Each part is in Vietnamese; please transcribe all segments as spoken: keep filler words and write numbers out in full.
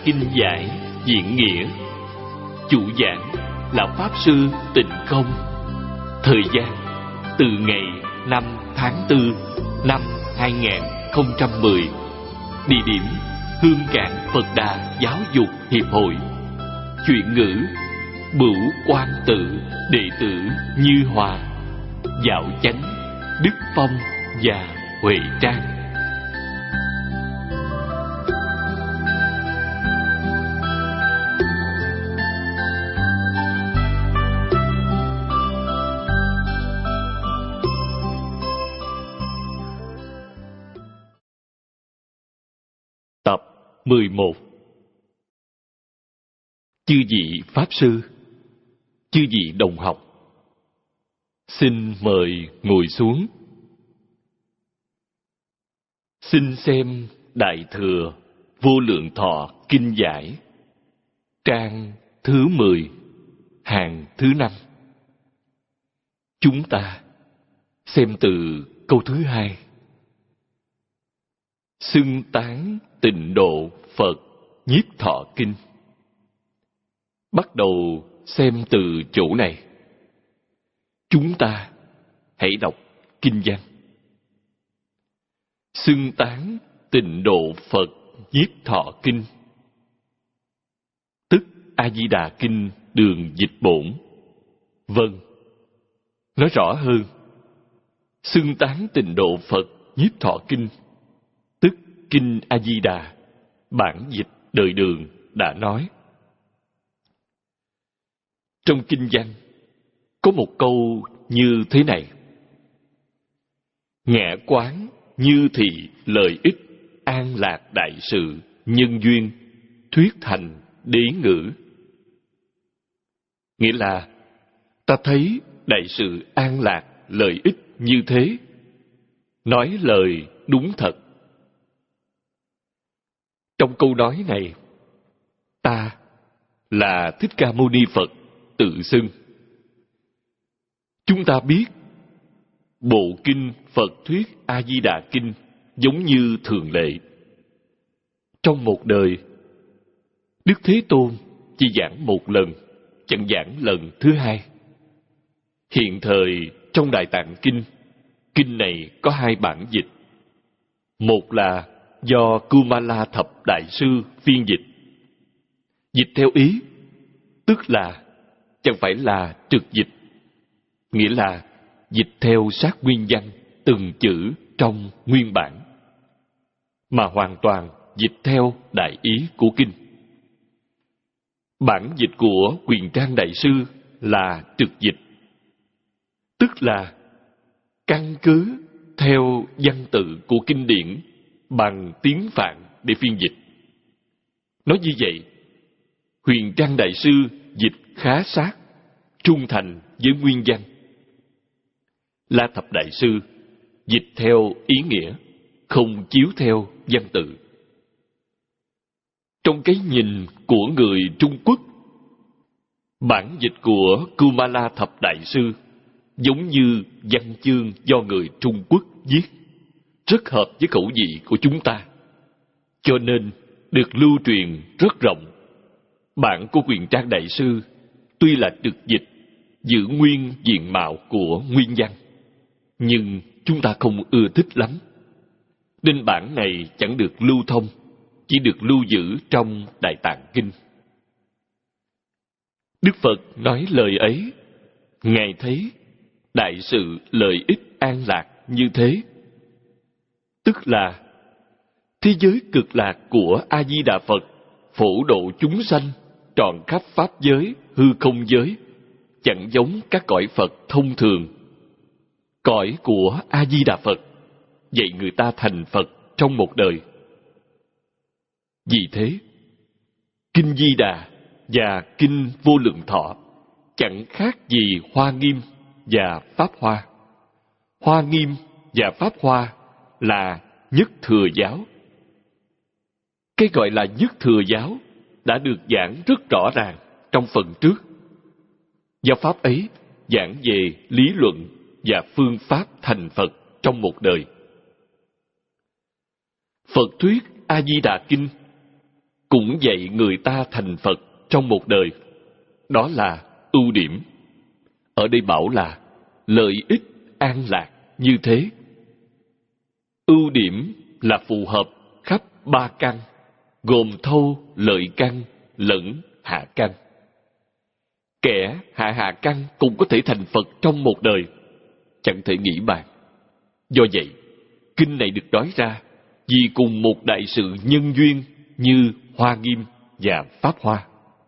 Kinh Giải Diễn Nghĩa. Chủ giảng là Pháp Sư Tịnh Không. Thời gian từ ngày năm tháng tư năm hai nghìn không trăm mười. Địa điểm Hương Cảng Phật Đà Giáo dục Hiệp hội. Chuyện ngữ Bửu Quan Tự, đệ tử Như Hòa, Dạo Chánh, Đức Phong và Huệ Trang. Tập mười một. Chư vị Pháp Sư, chư vị đồng học, xin mời ngồi xuống. Xin xem Đại Thừa Vô Lượng Thọ Kinh Giải, trang thứ mười, hàng thứ năm. Chúng ta xem từ câu thứ hai. Xưng tán Tịnh Độ Phật Nhiếp Thọ Kinh. Bắt đầu xem từ chỗ này. Chúng ta hãy đọc kinh văn. Xưng tán Tịnh Độ Phật Nhiếp Thọ Kinh, tức A Di Đà Kinh Đường Dịch Bổn. Vâng, nói rõ hơn, xưng tán Tịnh Độ Phật Nhiếp Thọ Kinh, tức Kinh A Di Đà bản dịch đời Đường đã nói. Trong kinh văn có một câu như thế này: ngã quán như thị lợi ích an lạc đại sự nhân duyên thuyết thành đế ngữ. Nghĩa là ta thấy đại sự an lạc lợi ích như thế, nói lời đúng thật. Trong câu nói này, ta là Thích Ca Mâu Ni Phật tự xưng. Chúng ta biết bộ kinh Phật thuyết A Di Đà Kinh giống như thường lệ. Trong một đời, Đức Thế Tôn chỉ giảng một lần, chẳng giảng lần thứ hai. Hiện thời trong Đại Tạng Kinh, kinh này có hai bản dịch. Một là do Kumala Thập Đại Sư phiên dịch. Dịch theo ý, tức là chẳng phải là trực dịch, nghĩa là dịch theo sát nguyên văn từng chữ trong nguyên bản, mà hoàn toàn dịch theo đại ý của kinh. Bản dịch của Quyền Trang Đại Sư là trực dịch, tức là căn cứ theo văn tự của kinh điển bằng tiếng Phạn để phiên dịch. Nói như vậy, Huyền Trang Đại Sư dịch khá sát, trung thành với nguyên văn. La Thập Đại Sư dịch theo ý nghĩa, không chiếu theo văn tự. Trong cái nhìn của người Trung Quốc, bản dịch của Kumala Thập Đại Sư giống như văn chương do người Trung Quốc viết, rất hợp với khẩu vị của chúng ta, cho nên được lưu truyền rất rộng. Bản của Quyền Trang Đại Sư tuy là trực dịch, giữ nguyên diện mạo của nguyên văn, nhưng chúng ta không ưa thích lắm, nên bản này chẳng được lưu thông, chỉ được lưu giữ trong Đại Tạng Kinh. Đức Phật nói lời ấy, Ngài thấy đại sự lợi ích an lạc như thế, tức là thế giới cực lạc của A Di Đà Phật phổ độ chúng sanh trọn khắp pháp giới, hư không giới, chẳng giống các cõi Phật thông thường. Cõi của A Di Đà Phật dạy người ta thành Phật trong một đời. Vì thế, Kinh Di Đà và Kinh Vô Lượng Thọ chẳng khác gì Hoa Nghiêm và Pháp Hoa. Hoa Nghiêm và Pháp Hoa là nhất thừa giáo. Cái gọi là nhất thừa giáo đã được giảng rất rõ ràng trong phần trước. Giáo pháp ấy giảng về lý luận và phương pháp thành Phật trong một đời. Phật thuyết A Di Đà Kinh cũng dạy người ta thành Phật trong một đời. Đó là ưu điểm. Ở đây bảo là lợi ích an lạc như thế. Ưu điểm là phù hợp khắp ba căn, gồm thâu lợi căn lẫn hạ căn. Kẻ hạ hạ căn cũng có thể thành Phật trong một đời, chẳng thể nghĩ bàn. Do vậy, kinh này được nói ra vì cùng một đại sự nhân duyên như Hoa Nghiêm và Pháp Hoa.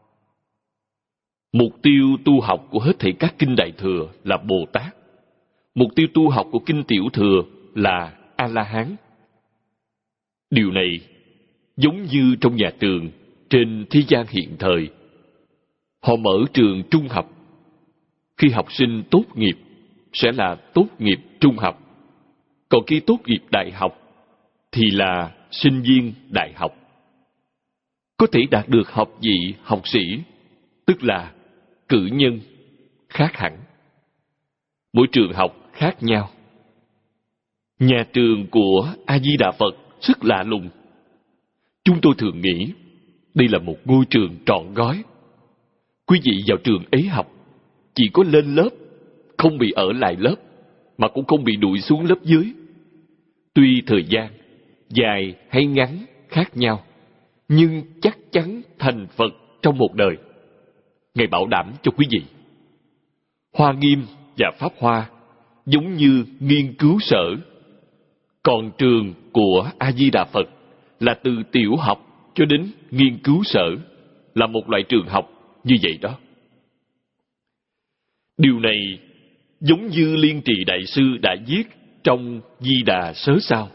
Mục tiêu tu học của hết thảy các kinh Đại Thừa là Bồ Tát. Mục tiêu tu học của kinh Tiểu Thừa là A-la-hán. Điều này giống như trong nhà trường trên thế gian hiện thời. Họ mở trường trung học. Khi học sinh tốt nghiệp sẽ là tốt nghiệp trung học. Còn khi tốt nghiệp đại học thì là sinh viên đại học. Có thể đạt được học vị học sĩ, tức là cử nhân, khác hẳn. Mỗi trường học khác nhau. Nhà trường của A-di-đà Phật rất lạ lùng. Chúng tôi thường nghĩ đây là một ngôi trường trọn gói. Quý vị vào trường ấy học, chỉ có lên lớp, không bị ở lại lớp, mà cũng không bị đuổi xuống lớp dưới. Tuy thời gian dài hay ngắn khác nhau, nhưng chắc chắn thành Phật trong một đời. Ngài bảo đảm cho quý vị. Hoa Nghiêm và Pháp Hoa giống như nghiên cứu sở. Còn trường của A-di-đà Phật là từ tiểu học cho đến nghiên cứu sở, là một loại trường học như vậy đó. Điều này giống như Liên Trì Đại Sư đã viết trong Di Đà Sớ Sao.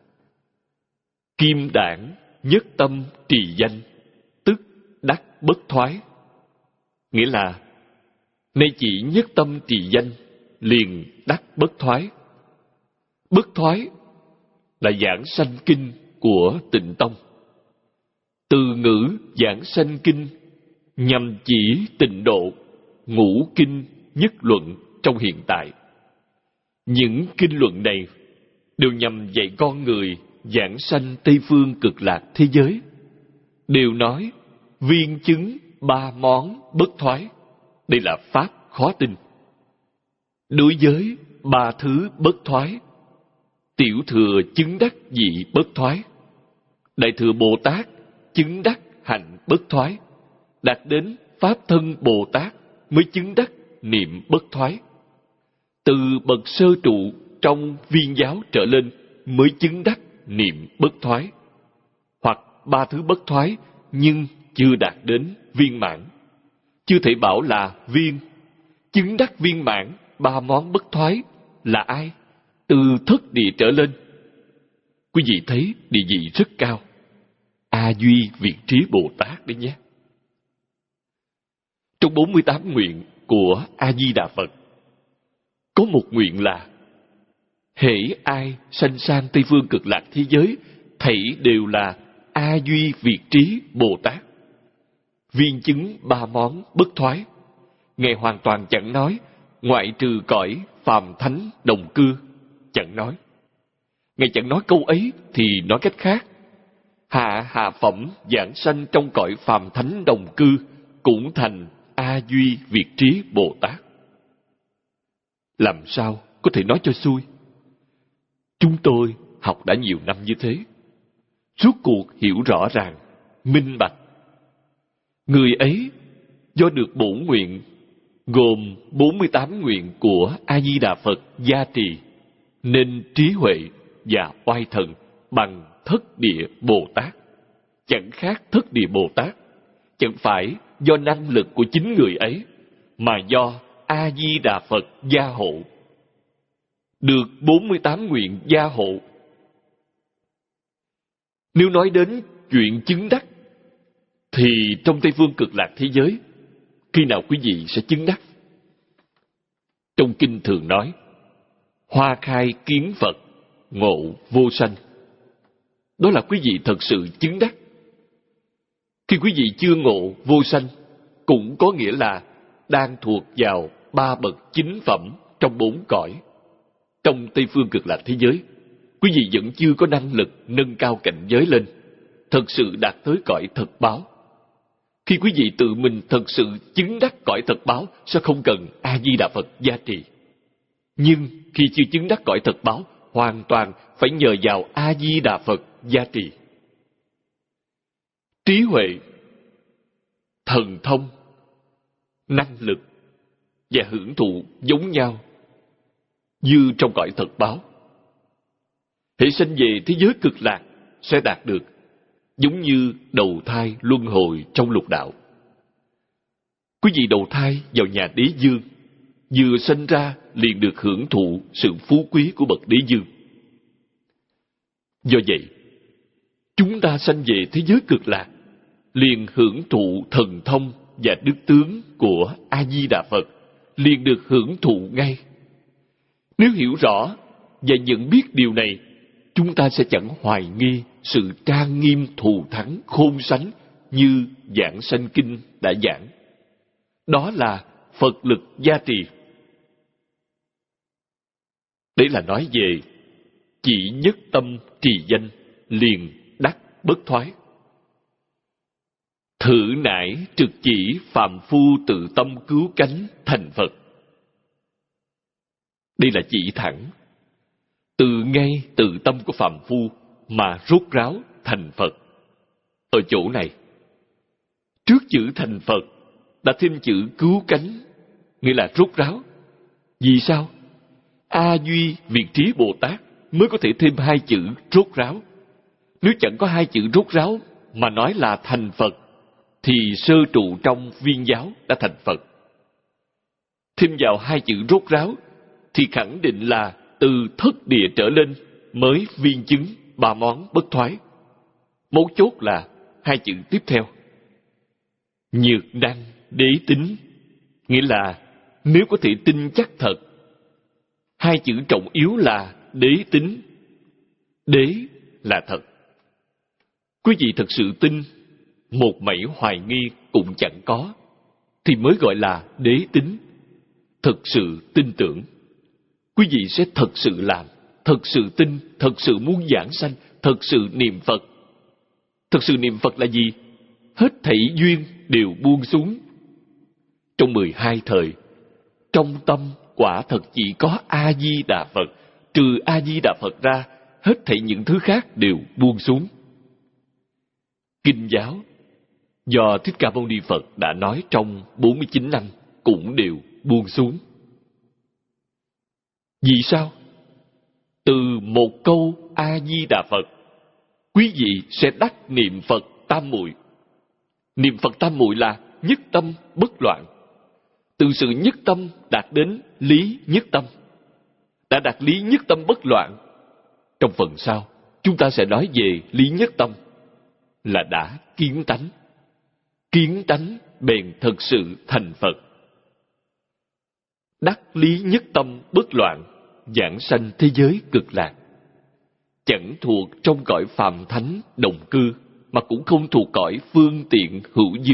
Kim đản nhất tâm trì danh, tức đắc bất thoái. Nghĩa là, nay chỉ nhất tâm trì danh, liền đắc bất thoái. Bất thoái là giảng sanh kinh của Tịnh Tông. Từ ngữ giảng sanh kinh nhằm chỉ tịnh độ, ngũ kinh nhất luận trong hiện tại. Những kinh luận này đều nhằm dạy con người giảng sanh Tây Phương Cực Lạc thế giới. Đều nói viên chứng ba món bất thoái. Đây là pháp khó tin. Đối với ba thứ bất thoái, tiểu thừa chứng đắc vị bất thoái, đại thừa Bồ Tát chứng đắc hạnh bất thoái, đạt đến pháp thân Bồ Tát mới chứng đắc niệm bất thoái. Từ bậc sơ trụ trong viên giáo trở lên mới chứng đắc niệm bất thoái, hoặc ba thứ bất thoái nhưng chưa đạt đến viên mãn. Chưa thể bảo là viên. Chứng đắc viên mãn ba món bất thoái là ai? Từ thất địa trở lên. Quý vị thấy địa vị rất cao. A Duy Việt Trí Bồ Tát đấy nhé. Trong bốn mươi tám nguyện của A-di-đà Phật, có một nguyện là hễ ai sanh sang Tây Phương Cực Lạc thế giới, thảy đều là A Duy Việt Trí Bồ Tát. Viên chứng ba món bất thoái. Ngài hoàn toàn chẳng nói ngoại trừ cõi phàm thánh đồng cư. Chẳng nói. Ngài chẳng nói câu ấy thì nói cách khác. Hạ hạ phẩm giảng sanh trong cõi phàm thánh đồng cư cũng thành A Duy Việt Trí Bồ Tát. Làm sao có thể nói cho xuôi? Chúng tôi học đã nhiều năm như thế, rốt cuộc hiểu rõ ràng, minh bạch. Người ấy do được bổn nguyện gồm bốn mươi tám nguyện của A-di-đà Phật gia trì, nên trí huệ và oai thần bằng thất địa Bồ Tát. Chẳng khác thất địa Bồ Tát, chẳng phải do năng lực của chính người ấy, mà do A-di-đà Phật gia hộ. Được bốn mươi tám nguyện gia hộ. Nếu nói đến chuyện chứng đắc, thì trong Tây Phương Cực Lạc thế giới, khi nào quý vị sẽ chứng đắc? Trong kinh thường nói, hoa khai kiến Phật, ngộ vô sanh. Đó là quý vị thật sự chứng đắc. Khi quý vị chưa ngộ vô sanh, cũng có nghĩa là đang thuộc vào ba bậc chính phẩm trong bốn cõi. Trong Tây Phương Cực Lạc thế giới, quý vị vẫn chưa có năng lực nâng cao cảnh giới lên. thật sự đạt tới cõi thật báo. Khi quý vị tự mình thật sự chứng đắc cõi thật báo, sẽ không cần A-di-đà Phật gia trì. Nhưng khi chưa chứng đắc cõi thật báo, hoàn toàn phải nhờ vào A-di-đà Phật gia trì. Trí huệ, thần thông, năng lực và hưởng thụ giống nhau như trong cõi thật báo. Hễ sanh về thế giới cực lạc sẽ đạt được, giống như đầu thai luân hồi trong lục đạo. Quý vị đầu thai vào nhà đế dương, vừa sanh ra liền được hưởng thụ sự phú quý của bậc đế dương. Do vậy, chúng ta sanh về thế giới cực lạc liền hưởng thụ thần thông và đức tướng của A-di-đà Phật, liền được hưởng thụ ngay. Nếu hiểu rõ và nhận biết điều này, chúng ta sẽ chẳng hoài nghi sự trang nghiêm thù thắng khôn sánh như Giảng Sanh Kinh đã giảng. Đó là Phật lực gia trì. Đấy là nói về chỉ nhất tâm trì danh liền đắc bất thoái. Thử nải trực chỉ phàm phu tự tâm cứu cánh thành Phật. Đây là chỉ thẳng. Từ ngay tự tâm của phàm phu mà rốt ráo thành Phật. Ở chỗ này, trước chữ thành Phật đã thêm chữ cứu cánh, nghĩa là rốt ráo. Vì sao? A Duy Việt Trí Bồ Tát mới có thể thêm hai chữ rốt ráo. Nếu chẳng có hai chữ rốt ráo mà nói là thành Phật, thì sơ trụ trong viên giáo đã thành Phật. Thêm vào hai chữ rốt ráo thì khẳng định là từ thất địa trở lên mới viên chứng ba món bất thoái. Mấu chốt là hai chữ tiếp theo. Nhược đăng đế tính, nghĩa là nếu có thể tin chắc thật. Hai chữ trọng yếu là đế tính. Đế là thật. Quý vị thật sự tin, một mảy hoài nghi cũng chẳng có, thì mới gọi là đế tính. Thật sự tin tưởng. Quý vị sẽ thật sự làm, thật sự tin, thật sự muốn giảng sanh, thật sự niệm Phật. Thật sự niệm Phật là gì? Hết thảy duyên đều buông xuống. Trong mười hai thời, trong tâm quả thật chỉ có A-di-đà Phật. Trừ A-di-đà Phật ra, hết thảy những thứ khác đều buông xuống. Kinh giáo do Thích Ca Mâu Ni Phật đã nói trong bốn mươi chín năm cũng đều buông xuống. Vì sao? Từ một câu A-di-đà Phật, quý vị sẽ đắc niệm Phật tam muội. Niệm Phật tam muội là nhất tâm bất loạn. Từ sự nhất tâm đạt đến lý nhất tâm. Đã đạt lý nhất tâm bất loạn, trong phần sau chúng ta sẽ nói về lý nhất tâm, là đã kiến tánh. Kiến tánh bèn thật sự thành Phật. Đắc lý nhất tâm bất loạn, giảng sanh thế giới cực lạc. Chẳng thuộc trong cõi phàm thánh đồng cư, mà cũng không thuộc cõi phương tiện hữu dư.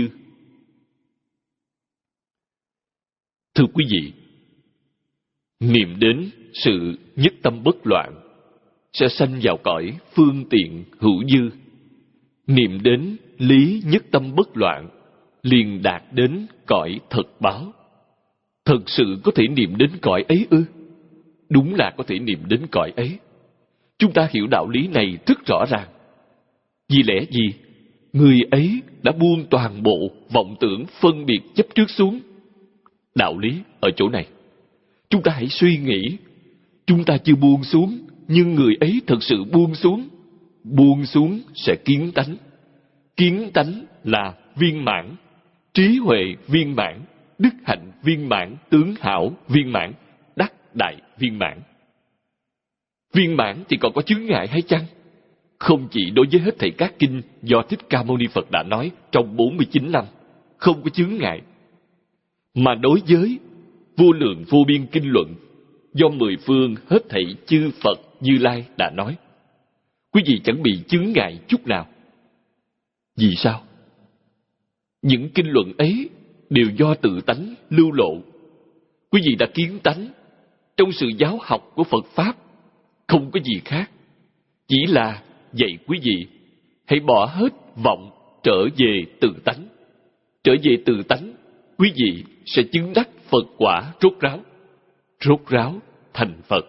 Thưa quý vị, niệm đến sự nhất tâm bất loạn sẽ sanh vào cõi phương tiện hữu dư. Niệm đến lý nhất tâm bất loạn liền đạt đến cõi thật báo. Thật sự có thể niệm đến cõi ấy ư? Đúng là có thể niệm đến cõi ấy. Chúng ta hiểu đạo lý này rất rõ ràng. Vì lẽ gì? Người ấy đã buông toàn bộ vọng tưởng phân biệt chấp trước xuống. Đạo lý ở chỗ này. Chúng ta hãy suy nghĩ. Chúng ta chưa buông xuống, nhưng người ấy thật sự buông xuống. Buông xuống sẽ kiến tánh. Kiến tánh là viên mãn, trí huệ viên mãn, đức hạnh viên mãn, tướng hảo viên mãn, đắc đại viên mãn. Viên mãn thì còn có chướng ngại hay chăng? Không chỉ đối với hết thảy các kinh do Thích Ca Mâu Ni Phật đã nói trong bốn mươi chín năm, không có chướng ngại. Mà đối với vô lượng vô biên kinh luận do mười phương hết thảy chư Phật Như Lai đã nói, quý vị chẳng bị chướng ngại chút nào. Vì sao? Những kinh luận ấy đều do tự tánh lưu lộ. Quý vị đã kiến tánh. Trong sự giáo học của Phật Pháp không có gì khác, chỉ là dạy quý vị hãy bỏ hết vọng trở về tự tánh. Trở về tự tánh, quý vị sẽ chứng đắc Phật quả rốt ráo. Rốt ráo thành Phật.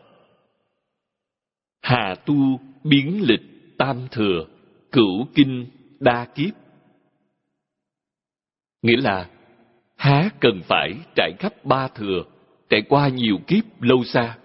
Hà tu biến lịch tam thừa, cửu kinh đa kiếp. Nghĩa là há cần phải trải khắp ba thừa, trải qua nhiều kiếp lâu xa.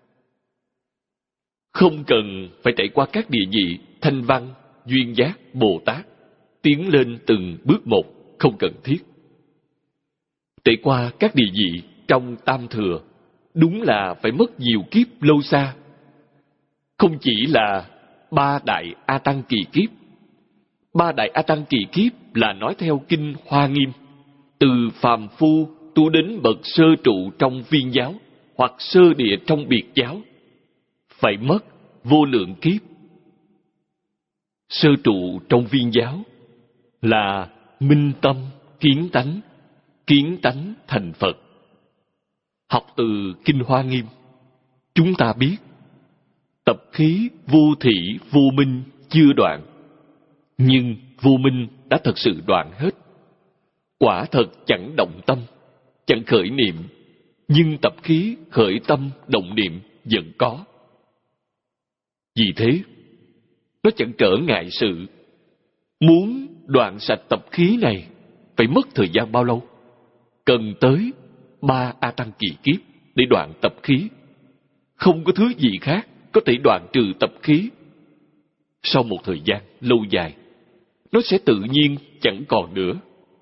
Không cần phải trải qua các địa vị Thanh Văn, Duyên Giác, Bồ Tát, tiến lên từng bước một, không cần thiết. Trải qua các địa vị trong tam thừa, đúng là phải mất nhiều kiếp lâu xa. Không chỉ là ba đại A Tăng kỳ kiếp. Ba đại A Tăng kỳ kiếp là nói theo kinh Hoa Nghiêm, từ phàm phu tu đến bậc sơ trụ trong viên giáo hoặc sơ địa trong biệt giáo, phải mất vô lượng kiếp. Sơ trụ trong viên giáo là minh tâm kiến tánh, kiến tánh thành Phật. Học từ kinh Hoa Nghiêm, chúng ta biết tập khí vô thị vô minh chưa đoạn, nhưng vô minh đã thật sự đoạn hết. Quả thật chẳng động tâm, chẳng khởi niệm, nhưng tập khí khởi tâm động niệm vẫn có. Vì thế, nó chẳng trở ngại sự. Muốn đoạn sạch tập khí này phải mất thời gian bao lâu? Cần tới ba A Tăng kỳ kiếp để đoạn tập khí. Không có thứ gì khác có thể đoạn trừ tập khí. Sau một thời gian lâu dài, nó sẽ tự nhiên chẳng còn nữa.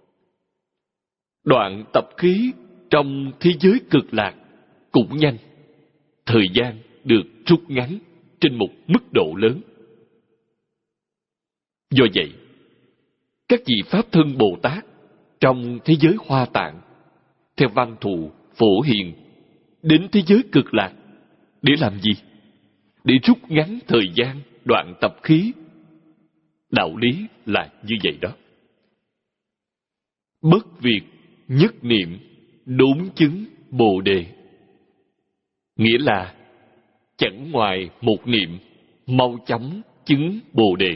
Đoạn tập khí trong thế giới cực lạc cũng nhanh. Thời gian được rút ngắn trên một mức độ lớn. Do vậy, các vị Pháp Thân Bồ Tát trong thế giới Hoa Tạng, theo Văn Thù, Phổ Hiền, đến thế giới cực lạc để làm gì? Để rút ngắn thời gian đoạn tập khí. Đạo lý là như vậy đó. Bất việt nhất niệm đốn chứng Bồ Đề. Nghĩa là chẳng ngoài một niệm mau chóng chứng Bồ Đề.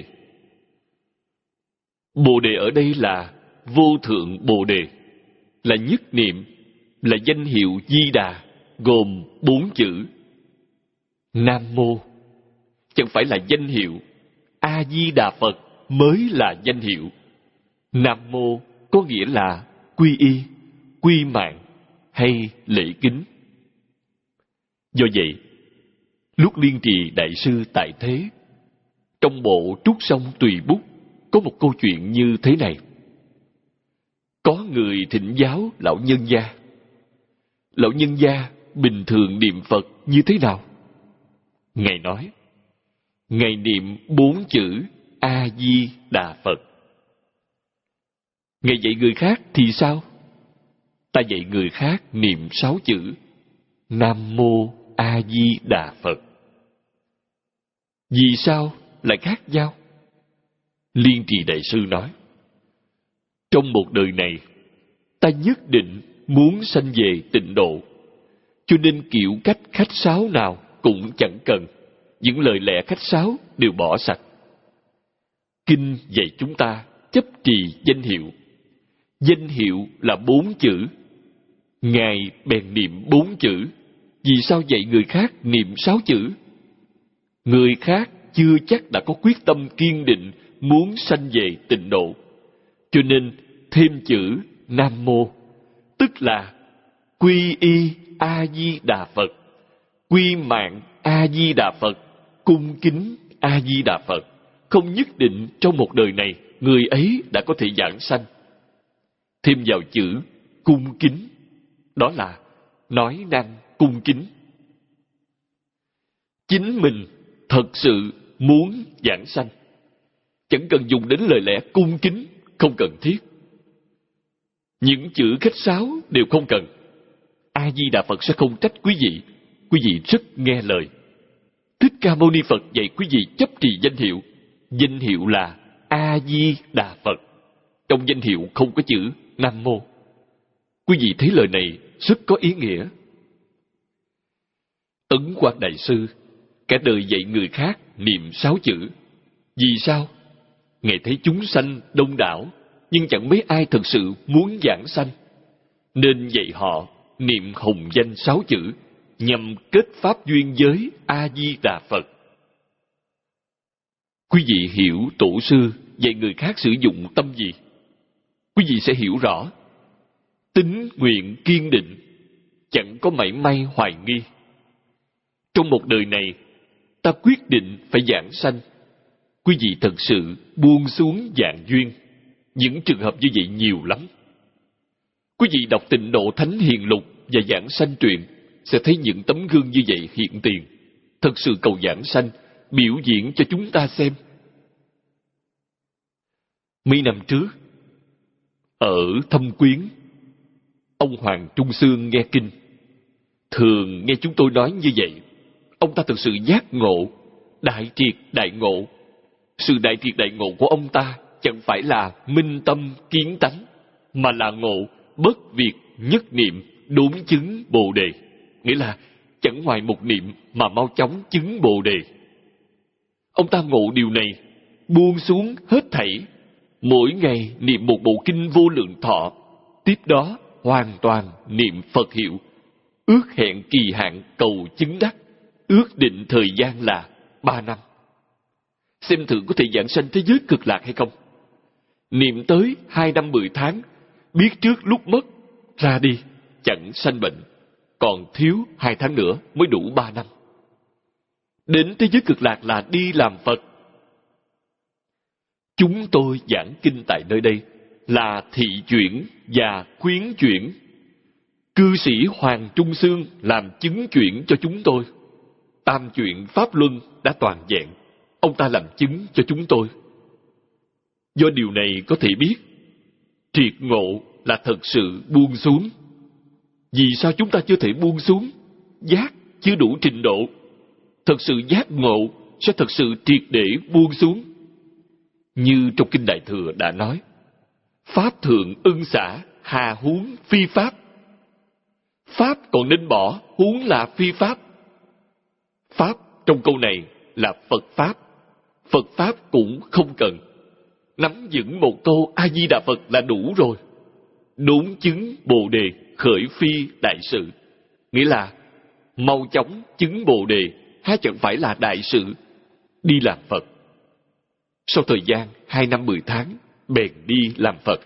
Bồ Đề ở đây là vô thượng Bồ Đề, là nhất niệm, là danh hiệu Di Đà, gồm bốn chữ. Nam Mô chẳng phải là danh hiệu, A Di Đà Phật mới là danh hiệu. Nam Mô có nghĩa là quy y, quy mạng hay lễ kính. Do vậy, lúc Liên Trì Đại Sư tại thế, trong bộ Trúc Song Tùy Bút có một câu chuyện như thế này. Có người thỉnh giáo lão nhân gia. Lão nhân gia bình thường niệm Phật như thế nào? Ngài nói, Ngài niệm bốn chữ A Di Đà Phật. Ngài dạy người khác thì sao? Ta dạy người khác niệm sáu chữ Nam Mô A Di Đà Phật. Vì sao lại khác nhau? Liên Trì Đại Sư nói, trong một đời này, ta nhất định muốn sanh về tịnh độ, cho nên kiểu cách khách sáo nào cũng chẳng cần. Những lời lẽ khách sáo đều bỏ sạch. Kinh dạy chúng ta chấp trì danh hiệu. Danh hiệu là bốn chữ. Ngài bèn niệm bốn chữ. Vì sao dạy người khác niệm sáu chữ? Người khác chưa chắc đã có quyết tâm kiên định muốn sanh về tịnh độ, cho nên thêm chữ Nam Mô, tức là quy y A Di Đà Phật, quy mạng A Di Đà Phật, cung kính A Di Đà Phật. Không nhất định trong một đời này người ấy đã có thể giảng sanh. Thêm vào chữ cung kính, đó là nói năng cung kính. Chính mình thật sự muốn giảng sanh, chẳng cần dùng đến lời lẽ cung kính, không cần thiết. Những chữ khách sáo đều không cần. A Di Đà Phật sẽ không trách quý vị. Quý vị rất nghe lời. Thích Ca Mâu Ni Phật dạy quý vị chấp trì danh hiệu. Danh hiệu là A Di Đà Phật. Trong danh hiệu không có chữ Nam Mô. Quý vị thấy lời này rất có ý nghĩa. Ấn Quang Đại Sư cả đời dạy người khác niệm sáu chữ. Vì sao? Ngài thấy chúng sanh đông đảo, nhưng chẳng mấy ai thực sự muốn giảng sanh, nên dạy họ niệm hồng danh sáu chữ nhằm kết pháp duyên với A Di Đà Phật. Quý vị hiểu tổ sư dạy người khác sử dụng tâm gì, quý vị sẽ hiểu rõ. Tín nguyện kiên định, chẳng có mảy may hoài nghi. Trong một đời này, ta quyết định phải giảng sanh. Quý vị thật sự buông xuống dạng duyên. Những trường hợp như vậy nhiều lắm. Quý vị đọc Tịnh Độ Thánh Hiền Lục và Giảng Sanh Truyện sẽ thấy những tấm gương như vậy hiện tiền, thật sự cầu giảng sanh, biểu diễn cho chúng ta xem. Mấy năm trước, ở Thâm Quyến, ông Hoàng Trung Xương nghe kinh. Thường nghe chúng tôi nói như vậy, ông ta thực sự giác ngộ, đại triệt đại ngộ. Sự đại triệt đại ngộ của ông ta chẳng phải là minh tâm kiến tánh, mà là ngộ bất việt nhất niệm đốn chứng Bồ Đề. Nghĩa là chẳng ngoài một niệm mà mau chóng chứng Bồ Đề. Ông ta ngộ điều này, buông xuống hết thảy, mỗi ngày niệm một bộ kinh Vô Lượng Thọ, tiếp đó hoàn toàn niệm Phật hiệu, ước hẹn kỳ hạn cầu chứng đắc, ước định thời gian là ba năm. Xem thử có thể giảng sanh thế giới cực lạc hay không. Niệm tới hai năm mười tháng, biết trước lúc mất, ra đi, chẳng sanh bệnh, còn thiếu hai tháng nữa mới đủ ba năm. Đến thế giới cực lạc là đi làm Phật. Chúng tôi giảng kinh tại nơi đây là thị chuyển và khuyến chuyển. Cư sĩ Hoàng Trung Xương làm chứng chuyển cho chúng tôi. Tam chuyển Pháp Luân đã toàn vẹn, ông ta làm chứng cho chúng tôi. Do điều này có thể biết, triệt ngộ là thật sự buông xuống. Vì sao chúng ta chưa thể buông xuống? Giác chưa đủ trình độ. Thật sự giác ngộ sẽ thật sự triệt để buông xuống. Như trong Kinh Đại Thừa đã nói, Pháp thượng ưng xả, hà huống phi pháp. Pháp còn nên bỏ, huống là phi pháp. Pháp trong câu này là Phật Pháp. Phật Pháp cũng không cần. Nắm vững một câu A-di-đà Phật là đủ rồi. Đốn chứng Bồ Đề, khởi phi đại sự. Nghĩa là mau chóng chứng Bồ Đề, há chẳng phải là đại sự, đi làm Phật. Sau thời gian hai năm mười tháng, bèn đi làm Phật.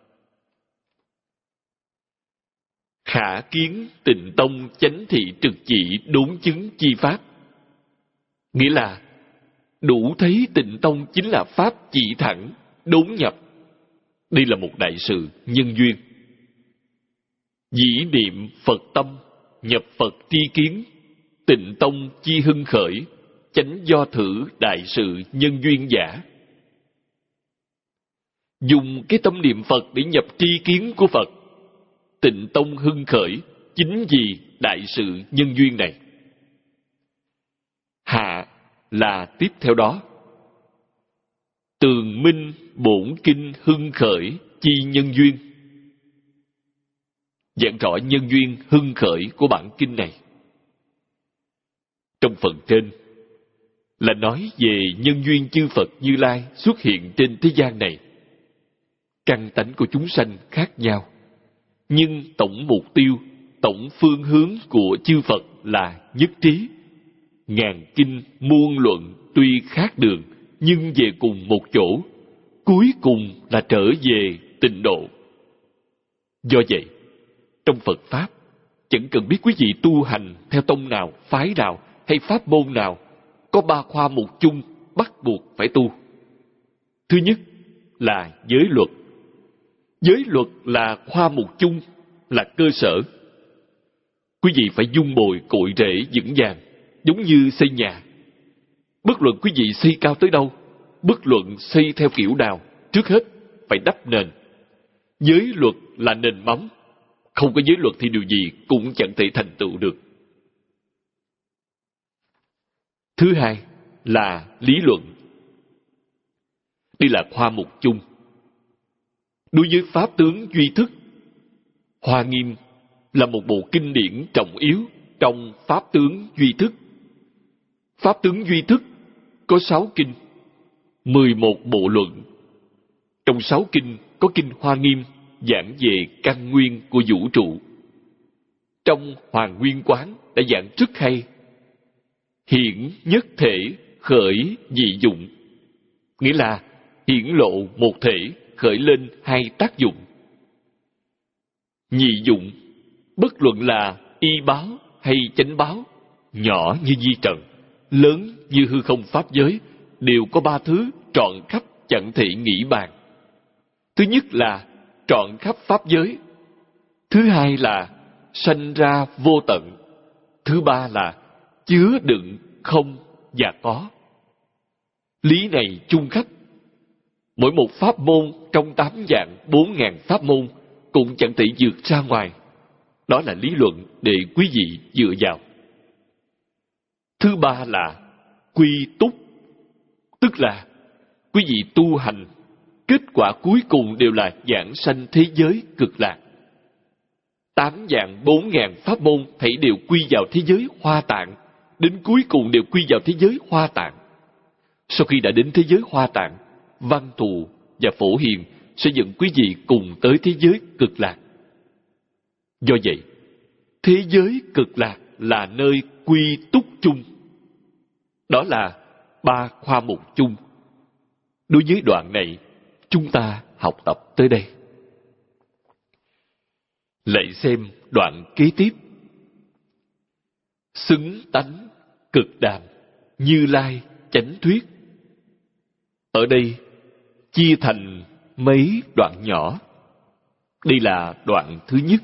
Khả kiến Tịnh Tông chánh thị trực chỉ đốn chứng chi pháp. Nghĩa là đủ thấy Tịnh Tông chính là pháp chỉ thẳng, đốn nhập. Đây là một đại sự nhân duyên. Dĩ niệm Phật tâm, nhập Phật tri kiến, Tịnh Tông chi hưng khởi, chánh do thử đại sự nhân duyên giả. Dùng cái tâm niệm Phật để nhập tri kiến của Phật, Tịnh Tông hưng khởi chính vì đại sự nhân duyên này. Hạ là tiếp theo đó. Tường minh bổn kinh hưng khởi chi nhân duyên. Giảng rõ nhân duyên hưng khởi của bản kinh này. Trong phần trên là nói về nhân duyên chư Phật Như Lai xuất hiện trên thế gian này. Căn tánh của chúng sanh khác nhau, nhưng tổng mục tiêu, tổng phương hướng của chư Phật là nhất trí. Ngàn kinh muôn luận tuy khác đường, nhưng về cùng một chỗ, cuối cùng là trở về tịnh độ. Do vậy, trong Phật Pháp, chẳng cần biết quý vị tu hành theo tông nào, phái nào hay pháp môn nào, có ba khoa mục chung bắt buộc phải tu. Thứ nhất là giới luật. Giới luật là khoa mục chung, là cơ sở. Quý vị phải dung bồi cội rễ vững vàng, giống như xây nhà. Bất luận quý vị xây cao tới đâu, bất luận xây theo kiểu nào, trước hết phải đắp nền. Giới luật là nền móng. Không có giới luật thì điều gì cũng chẳng thể thành tựu được. Thứ hai là lý luận. Đây là khoa mục chung. Đối với pháp tướng duy thức, Hoa Nghiêm là một bộ kinh điển trọng yếu trong pháp tướng duy thức. Pháp tướng duy thức có sáu kinh, mười một bộ luận Trong sáu kinh có kinh Hoa Nghiêm giảng về căn nguyên của vũ trụ. Trong Hoàng Nguyên Quán đã giảng rất hay. Hiển nhất thể khởi dị dụng, nghĩa là hiển lộ một thể khởi lên hai tác dụng. Nhị dụng, bất luận là y báo hay chánh báo, nhỏ như di trần, lớn như hư không pháp giới, đều có ba thứ trọn khắp chẳng thể nghĩ bàn. Thứ nhất là trọn khắp pháp giới. Thứ hai là sanh ra vô tận. Thứ ba là chứa đựng không và có. Lý này chung khắp. Mỗi một pháp môn trong tám vạn bốn ngàn pháp môn cũng chẳng thể vượt ra ngoài. Đó là lý luận để quý vị dựa vào. Thứ ba là quy túc, tức là quý vị tu hành, kết quả cuối cùng đều là giảng sanh thế giới cực lạc. Tám vạn bốn ngàn pháp môn thảy đều quy vào thế giới Hoa Tạng, đến cuối cùng đều quy vào thế giới Hoa Tạng. Sau khi đã đến thế giới Hoa Tạng, Văn Thù và Phổ Hiền sẽ dẫn quý vị cùng tới thế giới cực lạc. Do vậy, thế giới cực lạc là nơi quy túc chung. Đó là ba khoa mục chung. Đối với đoạn này, chúng ta học tập tới đây. Lại xem đoạn kế tiếp. Xứng tánh cực đàm, Như Lai chánh thuyết. Ở đây chia thành mấy đoạn nhỏ. Đây là đoạn thứ nhất.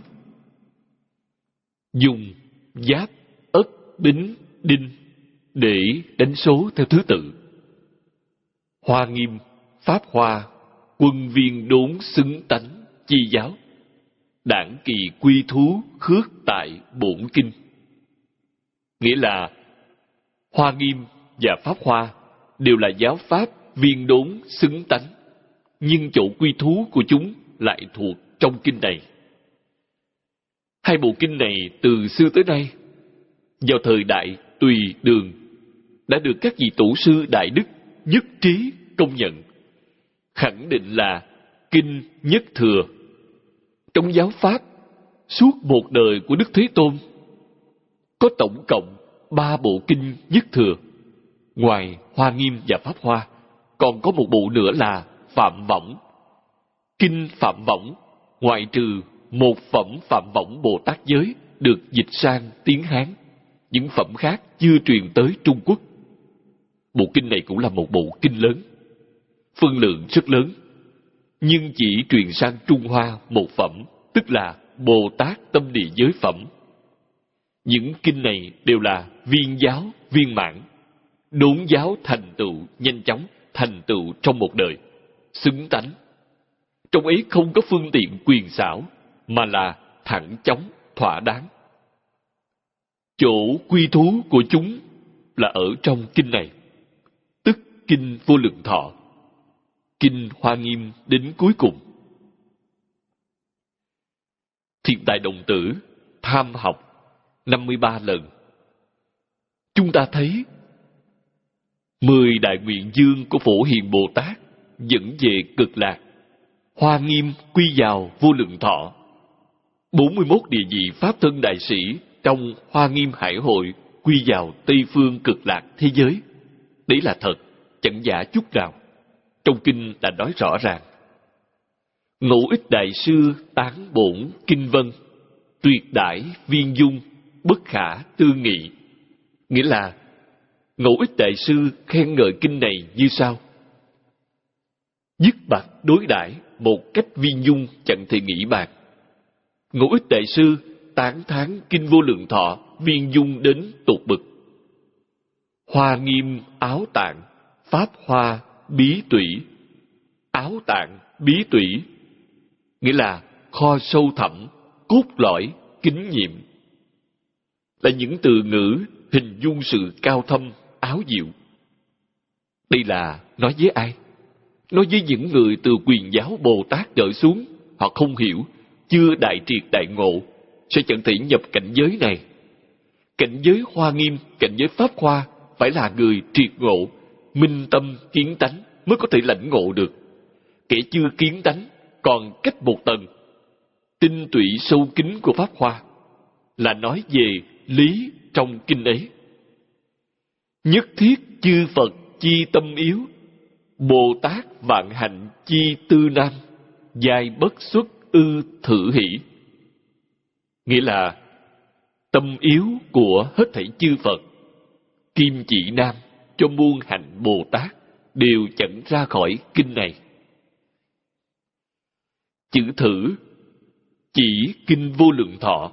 Dùng giáp, ất, bính, đinh để đánh số theo thứ tự. Hoa Nghiêm, Pháp Hoa, quân viên đốn xứng tánh, chi giáo. Đảng kỳ quy thú khước tại bổn kinh. Nghĩa là Hoa Nghiêm và Pháp Hoa đều là giáo pháp viên đốn xứng tánh, nhưng chỗ quy thú của chúng lại thuộc trong kinh này. Hai bộ kinh này từ xưa tới nay, vào thời đại Tùy Đường, đã được các vị tổ sư đại đức nhất trí công nhận, khẳng định là kinh nhất thừa. Trong giáo pháp, suốt một đời của Đức Thế Tôn, có tổng cộng ba bộ kinh nhất thừa. Ngoài Hoa Nghiêm và Pháp Hoa, còn có một bộ nữa là Phạm Võng. Kinh Phạm Võng, ngoại trừ một phẩm Phạm Võng Bồ Tát Giới được dịch sang tiếng Hán, những phẩm khác chưa truyền tới Trung Quốc. Bộ kinh này cũng là một bộ kinh lớn, phân lượng rất lớn, nhưng chỉ truyền sang Trung Hoa một phẩm, tức là Bồ Tát Tâm Địa Giới phẩm. Những kinh này đều là viên giáo viên mãn, đốn giáo thành tựu nhanh chóng, thành tựu trong một đời, xứng tánh. Trong ấy không có phương tiện quyền xảo, mà là thẳng chóng, thỏa đáng. Chỗ quy thú của chúng là ở trong kinh này, tức kinh Vô Lượng Thọ, kinh Hoa Nghiêm đến cuối cùng. Thiện Tài Đồng Tử tham học năm mươi ba lần. Chúng ta thấy mười đại nguyện dương của Phổ Hiền Bồ Tát dẫn về cực lạc, Hoa Nghiêm quy vào Vô Lượng Thọ, bốn mươi mốt địa vị Pháp Thân Đại Sĩ trong Hoa Nghiêm Hải Hội quy vào Tây Phương cực lạc thế giới. Đấy là thật, chẳng giả chút nào. Trong kinh đã nói rõ ràng. Ngũ Ích Đại Sư tán bổn kinh vân, tuyệt đại viên dung, bất khả tư nghị. Nghĩa là Ngũ Ích Đại Sư khen ngợi kinh này như sau: dứt bạc đối đãi một cách viên dung chẳng thể nghĩ bàn. Ngũ Ích Đại Sư tán thán kinh Vô Lượng Thọ viên dung đến tột bực. Hoa Nghiêm áo tạng, Pháp Hoa bí tủy. Áo tạng bí tủy nghĩa là kho sâu thẳm, cốt lõi, kính nhiệm, là những từ ngữ hình dung sự cao thâm, áo diệu. Đây là nói với ai? Nói với những người từ Quyền Giáo Bồ Tát trở xuống. Họ không hiểu, chưa đại triệt đại ngộ, sẽ chẳng thể nhập cảnh giới này. Cảnh giới Hoa Nghiêm, cảnh giới Pháp Hoa phải là người triệt ngộ, minh tâm kiến tánh mới có thể lãnh ngộ được. kẻ chưa kiến tánh còn cách một tầng. Tinh tụy sâu kín của Pháp Hoa là nói về lý trong kinh ấy. Nhất thiết chư Phật chi tâm yếu, Bồ Tát vạn hạnh chi tư nam, giai bất xuất ư thử hỷ. Nghĩa là tâm yếu của hết thảy chư Phật, kim chỉ nam cho muôn hạnh Bồ Tát đều chẳng ra khỏi kinh này. Chữ thử chỉ kinh Vô Lượng Thọ.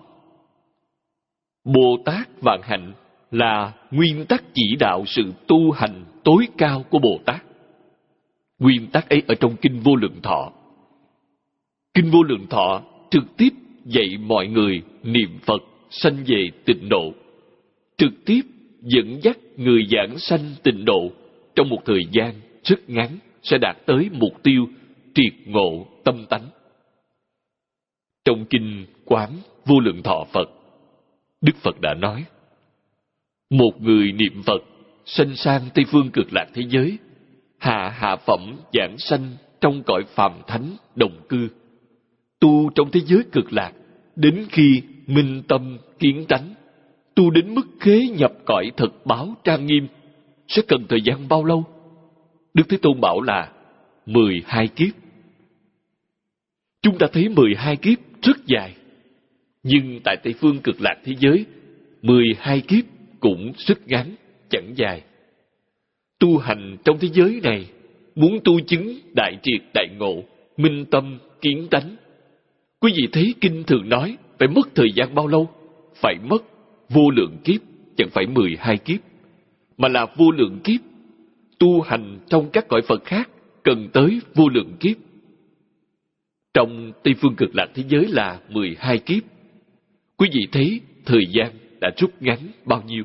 Bồ Tát vạn hạnh là nguyên tắc chỉ đạo sự tu hành tối cao của Bồ Tát. Nguyên tắc ấy ở trong kinh Vô Lượng Thọ. Kinh Vô Lượng Thọ trực tiếp dạy mọi người niệm Phật sanh về tịnh độ, trực tiếp dẫn dắt người giảng sanh tịnh độ trong một thời gian rất ngắn sẽ đạt tới mục tiêu triệt ngộ tâm tánh. Trong kinh Quán Vô Lượng Thọ Phật, Đức Phật đã nói: một người niệm Phật sanh sang Tây Phương Cực Lạc thế giới, hạ hạ phẩm giảng sanh trong cõi phàm thánh đồng cư, tu trong thế giới cực lạc đến khi minh tâm kiến tánh, tu đến mức khế nhập cõi thực báo trang nghiêm, sẽ cần thời gian bao lâu? Đức Thế Tôn bảo là mười hai kiếp. Chúng ta thấy mười hai kiếp rất dài, nhưng tại Tây Phương Cực Lạc thế giới, mười hai kiếp cũng rất ngắn, chẳng dài. Tu hành trong thế giới này, muốn tu chứng đại triệt đại ngộ, minh tâm kiến tánh, quý vị thấy kinh thường nói phải mất thời gian bao lâu? Phải mất vô lượng kiếp, chẳng phải mười hai kiếp, mà là vô lượng kiếp. Tu hành trong các cõi Phật khác cần tới vô lượng kiếp. Trong Tây Phương Cực Lạc thế giới là mười hai kiếp. Quý vị thấy thời gian đã rút ngắn bao nhiêu?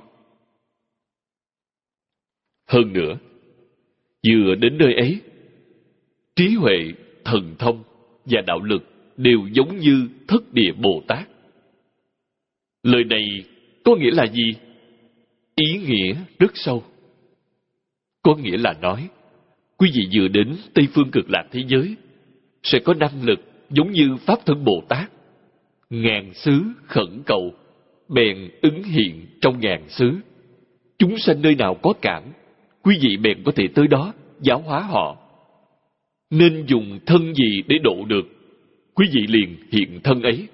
Hơn nữa, vừa đến nơi ấy, trí huệ, thần thông và đạo lực đều giống như Thất Địa Bồ Tát. Lời này có nghĩa là gì? Ý nghĩa rất sâu. Có nghĩa là nói, quý vị vừa đến Tây Phương Cực Lạc thế giới, sẽ có năng lực giống như Pháp Thân Bồ Tát. Ngàn xứ khẩn cầu, bèn ứng hiện trong ngàn xứ. Chúng sanh nơi nào có cảm, quý vị bèn có thể tới đó giáo hóa họ. Nên dùng thân gì để độ được, quý vị liền hiện thân ấy.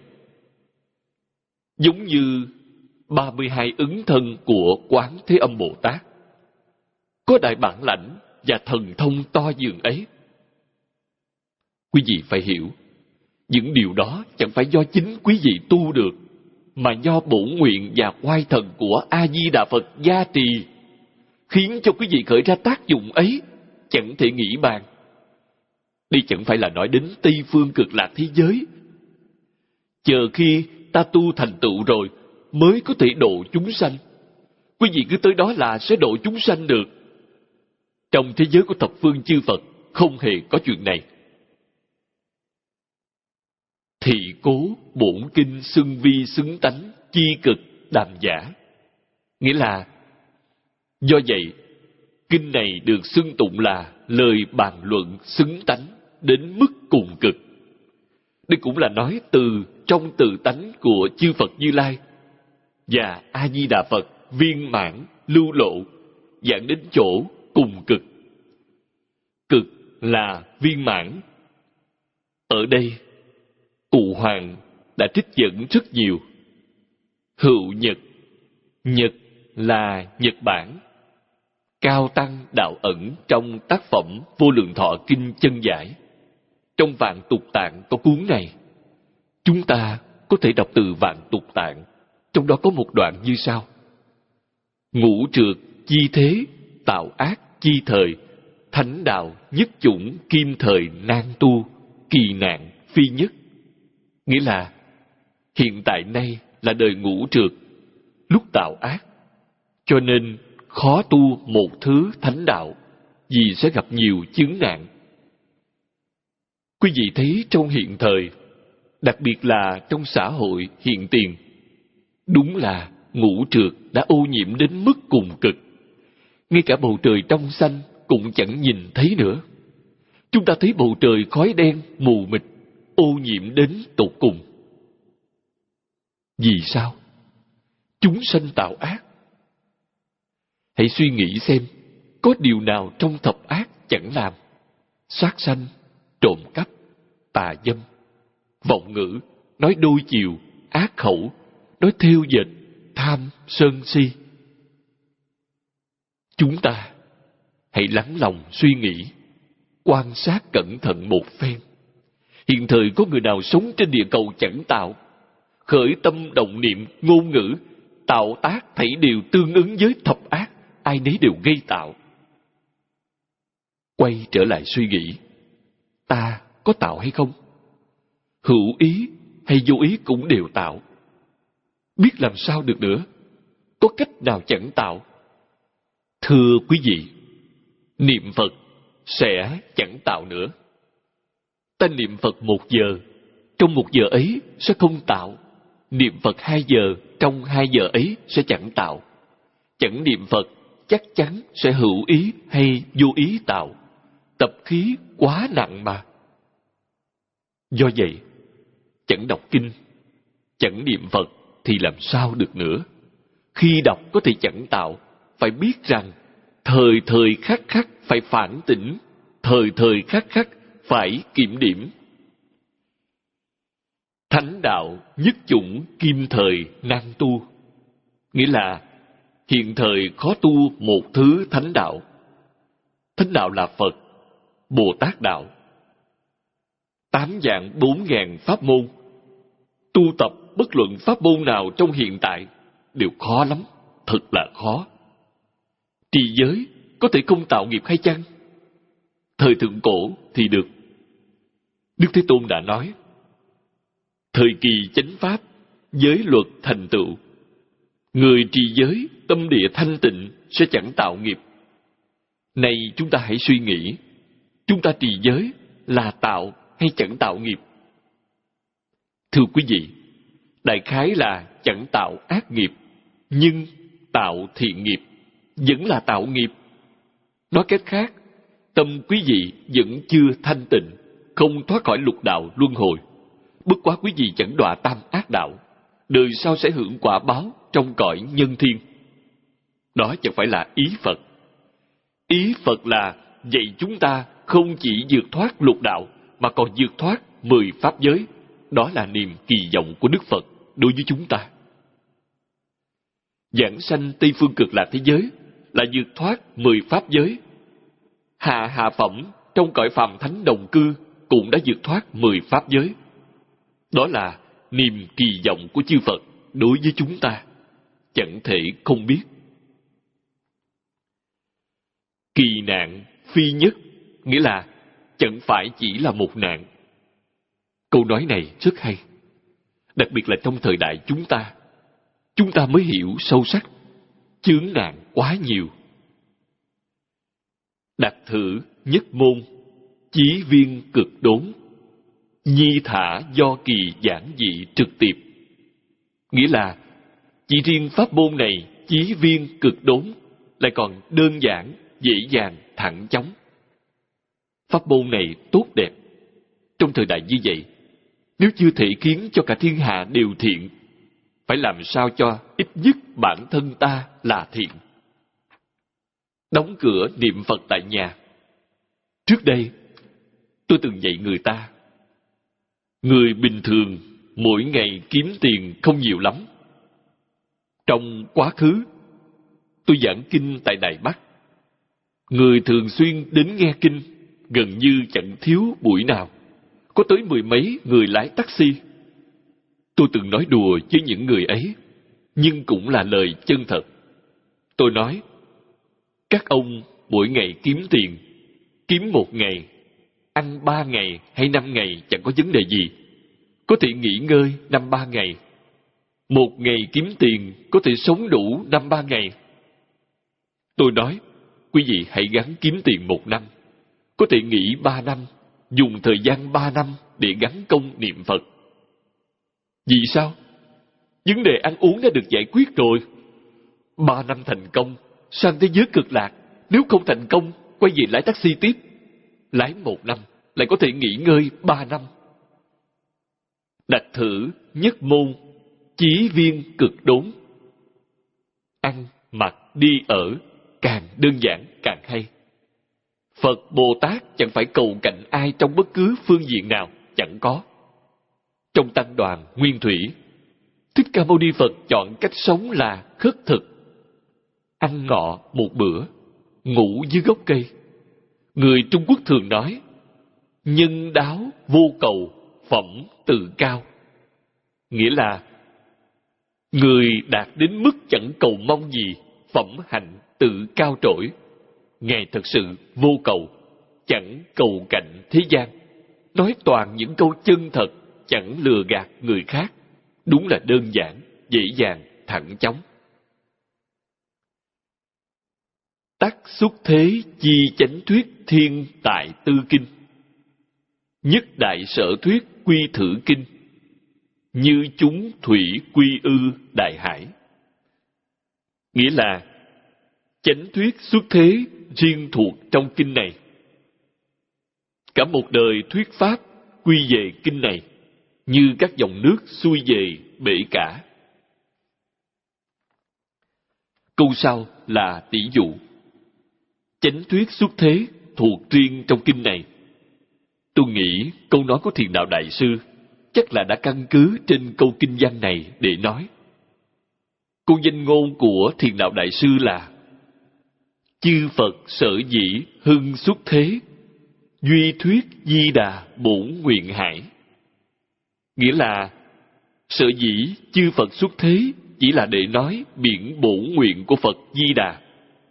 Giống như ba mươi hai ứng thân của Quán Thế Âm Bồ Tát, có đại bản lãnh và thần thông to dường ấy. Quý vị phải hiểu, những điều đó chẳng phải do chính quý vị tu được, mà do bổn nguyện và oai thần của A-di-đà Phật gia trì, khiến cho quý vị khởi ra tác dụng ấy, chẳng thể nghĩ bàn. Đây chẳng phải là nói đến Tây Phương Cực Lạc thế giới. Chờ khi ta tu thành tựu rồi mới có thể độ chúng sanh. Quý vị cứ tới đó là sẽ độ chúng sanh được. Trong thế giới của thập phương chư Phật không hề có chuyện này. Thị cố bổn kinh xưng vi xứng tánh, chi cực đàm giả. Nghĩa là, do vậy, kinh này được xưng tụng là lời bàn luận xứng tánh đến mức cùng cực. Đây cũng là nói từ trong tự tánh của chư Phật Như Lai và A-di-đà Phật viên mãn lưu lộ, dẫn đến chỗ cùng cực. Cực là viên mãn. Ở đây, Cụ Hoàng đã trích dẫn rất nhiều. Hữu Nhật, Nhật là Nhật Bản. Cao Tăng đạo ẩn trong tác phẩm Vô Lượng Thọ Kinh Chân Giải. Trong Vạn Tục Tạng có cuốn này. Chúng ta có thể đọc từ Vạn Tục Tạng, trong đó có một đoạn như sau: ngũ trược chi thế, tạo ác chi thời, thánh đạo nhất chủng kim thời nan tu, kỳ nạn phi nhất. Nghĩa là, hiện tại nay là đời ngũ trược, lúc tạo ác, cho nên khó tu một thứ thánh đạo, vì sẽ gặp nhiều chướng nạn. Quý vị thấy trong hiện thời, đặc biệt là trong xã hội hiện tiền, đúng là ngũ trược đã ô nhiễm đến mức cùng cực. Ngay cả bầu trời trong xanh cũng chẳng nhìn thấy nữa. chúng ta thấy bầu trời khói đen mù mịt, ô nhiễm đến tột cùng. Vì sao? Chúng sanh tạo ác. Hãy suy nghĩ xem, có điều nào trong thập ác chẳng làm? Sát sanh, trộm cắp, tà dâm, vọng ngữ, nói đôi chiều, ác khẩu, nói thêu dệt, tham, sân si. Chúng ta hãy lắng lòng suy nghĩ, quan sát cẩn thận một phen. Hiện thời có người nào sống trên địa cầu chẳng tạo? Khởi tâm động niệm, ngôn ngữ, tạo tác thảy đều tương ứng với thập ác, ai nấy đều gây tạo. Quay trở lại suy nghĩ, ta có tạo hay không? Hữu ý hay vô ý cũng đều tạo. Biết làm sao được nữa? Có cách nào chẳng tạo? Thưa quý vị, niệm Phật sẽ chẳng tạo nữa. Ta niệm Phật một giờ, trong một giờ ấy sẽ không tạo. Niệm Phật hai giờ, trong hai giờ ấy sẽ chẳng tạo. Chẳng niệm Phật chắc chắn sẽ hữu ý hay vô ý tạo. Tập khí quá nặng mà. Do vậy, chẳng đọc kinh, chẳng niệm Phật thì làm sao được nữa? Khi đọc có thể chẳng tạo, phải biết rằng thời thời khắc khắc phải phản tỉnh, thời thời khắc khắc phải kiểm điểm. Thánh đạo nhất chủng kim thời nan tu, nghĩa là hiện thời khó tu một thứ thánh đạo. Thánh đạo là Phật, Bồ Tát đạo. Tám vạn bốn ngàn pháp môn, tu tập bất luận pháp môn nào trong hiện tại đều khó lắm, thật là khó. Trì giới có thể không tạo nghiệp hay chăng? Thời thượng cổ thì được. Đức Thế Tôn đã nói, thời kỳ chánh pháp, giới luật thành tựu. Người trì giới, tâm địa thanh tịnh sẽ chẳng tạo nghiệp. Này chúng ta hãy suy nghĩ, chúng ta trì giới là tạo hay chẳng tạo nghiệp? Thưa quý vị, đại khái là chẳng tạo ác nghiệp, nhưng tạo thiện nghiệp, vẫn là tạo nghiệp. Nói cách khác, tâm quý vị vẫn chưa thanh tịnh, không thoát khỏi lục đạo luân hồi. Bất quá quý vị chẳng đọa tam ác đạo, đời sau sẽ hưởng quả báo trong cõi nhân thiên. Đó chẳng phải là ý Phật. Ý Phật là dạy chúng ta không chỉ vượt thoát lục đạo, mà còn vượt thoát mười pháp giới. Đó là niềm kỳ vọng của Đức Phật đối với chúng ta. Giảng sanh Tây Phương Cực Lạc thế giới là vượt thoát mười pháp giới. Hạ hạ phẩm trong cõi phàm thánh đồng cư cũng đã vượt thoát mười pháp giới. Đó là niềm kỳ vọng của chư Phật đối với chúng ta, chẳng thể không biết. Kỳ nạn phi nhất, nghĩa là chẳng phải chỉ là một nạn. Câu nói này rất hay, đặc biệt là trong thời đại chúng ta. Chúng ta mới hiểu sâu sắc, chướng nạn quá nhiều. Đặt thử nhất môn, chí viên cực đốn, nhi thả do kỳ giản dị trực tiếp. Nghĩa là chỉ riêng pháp môn này chí viên cực đốn, lại còn đơn giản, dễ dàng, thẳng chóng. Pháp môn này tốt đẹp. Trong thời đại như vậy, nếu chưa thể khiến cho cả thiên hạ đều thiện, phải làm sao cho ít nhất bản thân ta là thiện. Đóng cửa niệm Phật tại nhà. Trước đây, tôi từng dạy người ta, người bình thường mỗi ngày kiếm tiền không nhiều lắm. Trong quá khứ, tôi giảng kinh tại Đài Bắc. Người thường xuyên đến nghe kinh, gần như chẳng thiếu buổi nào. Có tới mười mấy người lái taxi. Tôi từng nói đùa với những người ấy, nhưng cũng là lời chân thật. Tôi nói, các ông mỗi ngày kiếm tiền, kiếm một ngày, ăn ba ngày hay năm ngày chẳng có vấn đề gì. Có thể nghỉ ngơi năm ba ngày. Một ngày kiếm tiền có thể sống đủ năm ba ngày. Tôi nói, quý vị hãy gắng kiếm tiền một năm. Có thể nghỉ ba năm, dùng thời gian ba năm để gắn công niệm Phật. Vì sao? Vấn đề ăn uống đã được giải quyết rồi. Ba năm thành công, sang thế giới cực lạc. Nếu không thành công, quay về lái taxi tiếp. lái một năm, lại có thể nghỉ ngơi ba năm. Đặt thử nhất môn, chí viên cực đốn. Ăn, mặc, đi ở, càng đơn giản càng hay. Phật Bồ Tát chẳng phải cầu cạnh ai trong bất cứ phương diện nào, chẳng có. Trong tăng đoàn Nguyên Thủy, Thích Ca Mâu Ni Phật chọn cách sống là khất thực. Ăn ngọ một bữa, ngủ dưới gốc cây. Người Trung Quốc thường nói, nhân đáo vô cầu, phẩm tự cao. Nghĩa là, người đạt đến mức chẳng cầu mong gì, phẩm hạnh tự cao trỗi. Ngài thật sự vô cầu, chẳng cầu cạnh thế gian. Nói toàn những câu chân thật, chẳng lừa gạt người khác. Đúng là đơn giản, dễ dàng, thẳng chóng. Tắc xúc thế chi chánh thuyết thiên tại tư kinh. Nhất đại sở thuyết quy thử kinh. Như chúng thủy quy ư đại hải. Nghĩa là chánh thuyết xuất thế riêng thuộc trong kinh này. Cả một đời thuyết pháp quy về kinh này, như các dòng nước xuôi về bể cả. Câu sau là tỷ dụ. Chánh thuyết xuất thế thuộc riêng trong kinh này. Tôi nghĩ câu nói của Thiền Đạo Đại Sư chắc là đã căn cứ trên câu kinh văn này để nói. Câu danh ngôn của Thiền Đạo Đại Sư là: chư Phật sở dĩ hưng xuất thế, duy thuyết Di Đà bổn nguyện hải. Nghĩa là sở dĩ chư Phật xuất thế chỉ là để nói biển bổn nguyện của Phật Di Đà.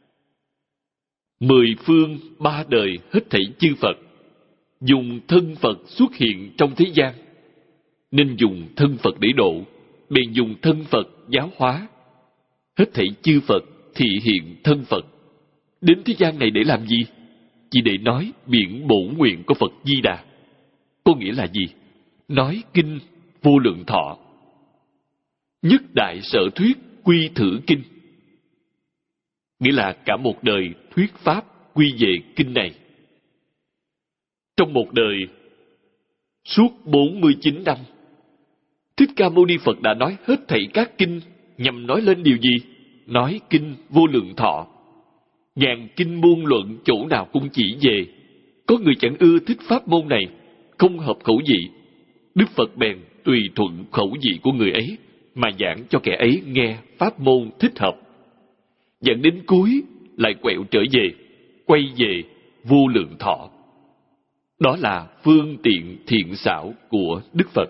Mười phương ba đời hết thảy chư Phật dùng thân Phật xuất hiện trong thế gian, nên dùng thân Phật để độ, bèn dùng thân Phật giáo hóa. Hết thảy chư Phật thị hiện thân Phật đến thế gian này để làm gì? Chỉ để nói biển bổn nguyện của Phật Di Đà. Có nghĩa là gì? Nói kinh Vô Lượng Thọ. Nhất đại sở thuyết quy thử kinh. Nghĩa là cả một đời thuyết pháp quy về kinh này. Trong một đời, suốt bốn mươi chín năm, Thích Ca Mâu Ni Phật đã nói hết thảy các kinh nhằm nói lên điều gì? Nói kinh Vô Lượng Thọ. Ngàn kinh môn luận chỗ nào cũng chỉ về. Có người chẳng ưa thích pháp môn này, không hợp khẩu vị. Đức Phật bèn tùy thuận khẩu vị của người ấy mà giảng cho kẻ ấy nghe pháp môn thích hợp. Dẫn đến cuối lại quẹo trở về, quay về Vô Lượng Thọ. Đó là phương tiện thiện xảo của Đức Phật.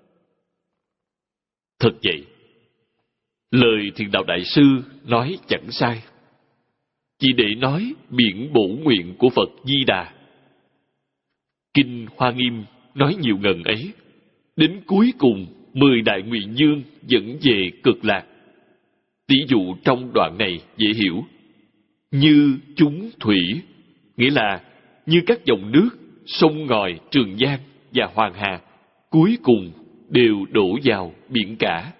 Thật vậy, lời Thiền Đạo Đại Sư nói chẳng sai. Chỉ để nói biển bổn nguyện của Phật Di Đà. Kinh Hoa Nghiêm nói nhiều ngần ấy, đến cuối cùng mười đại nguyện dương dẫn về cực lạc. Tỷ dụ trong đoạn này dễ hiểu. Như chúng thủy, nghĩa là như các dòng nước, sông ngòi, Trường Giang và Hoàng Hà, cuối cùng đều đổ vào biển cả.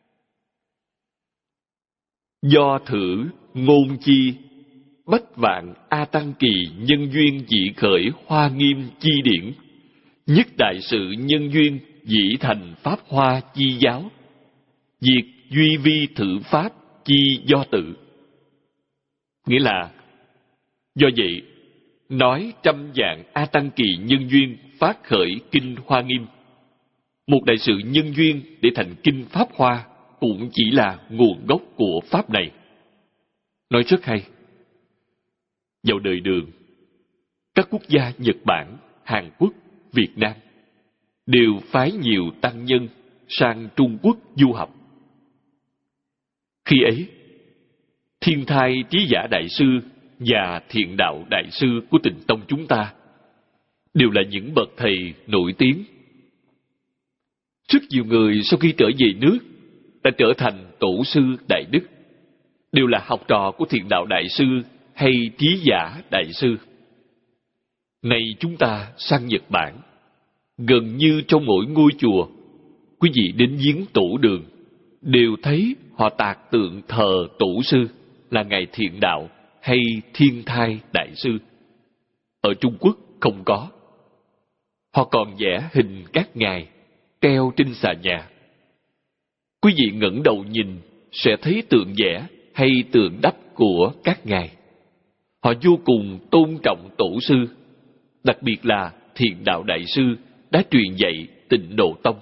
Do thử ngôn chi, bách vạn A Tăng Kỳ nhân duyên dị khởi Hoa Nghiêm chi điển, nhất đại sự nhân duyên dĩ thành Pháp Hoa chi giáo, diệt duy vi thử Pháp chi do tự. Nghĩa là, do vậy, nói trăm dạng A Tăng Kỳ nhân duyên phát khởi kinh Hoa Nghiêm. Một đại sự nhân duyên để thành kinh Pháp Hoa cũng chỉ là nguồn gốc của Pháp này. Nói rất hay. Vào đời Đường, các quốc gia Nhật Bản, Hàn Quốc, Việt Nam đều phái nhiều tăng nhân sang Trung Quốc du học. Khi ấy, Thiên Thai Trí Giả Đại Sư và Thiện Đạo Đại Sư của Tịnh Tông chúng ta đều là những bậc thầy nổi tiếng. Rất nhiều người sau khi trở về nước đã trở thành tổ sư đại đức, đều là học trò của Thiện Đạo Đại Sư hay Trí Giả Đại Sư. Nay chúng ta sang Nhật Bản, gần như trong mỗi ngôi chùa, quý vị đến viếng tổ đường đều thấy họ tạc tượng thờ tổ sư là Ngài Thiện Đạo hay Thiên Thai Đại Sư. Ở Trung Quốc không có. Họ còn vẽ hình các ngài treo trên xà nhà. Quý vị ngẩng đầu nhìn sẽ thấy tượng vẽ hay tượng đắp của các ngài. Họ vô cùng tôn trọng tổ sư, đặc biệt là Thiện Đạo Đại Sư đã truyền dạy Tịnh Độ Tông.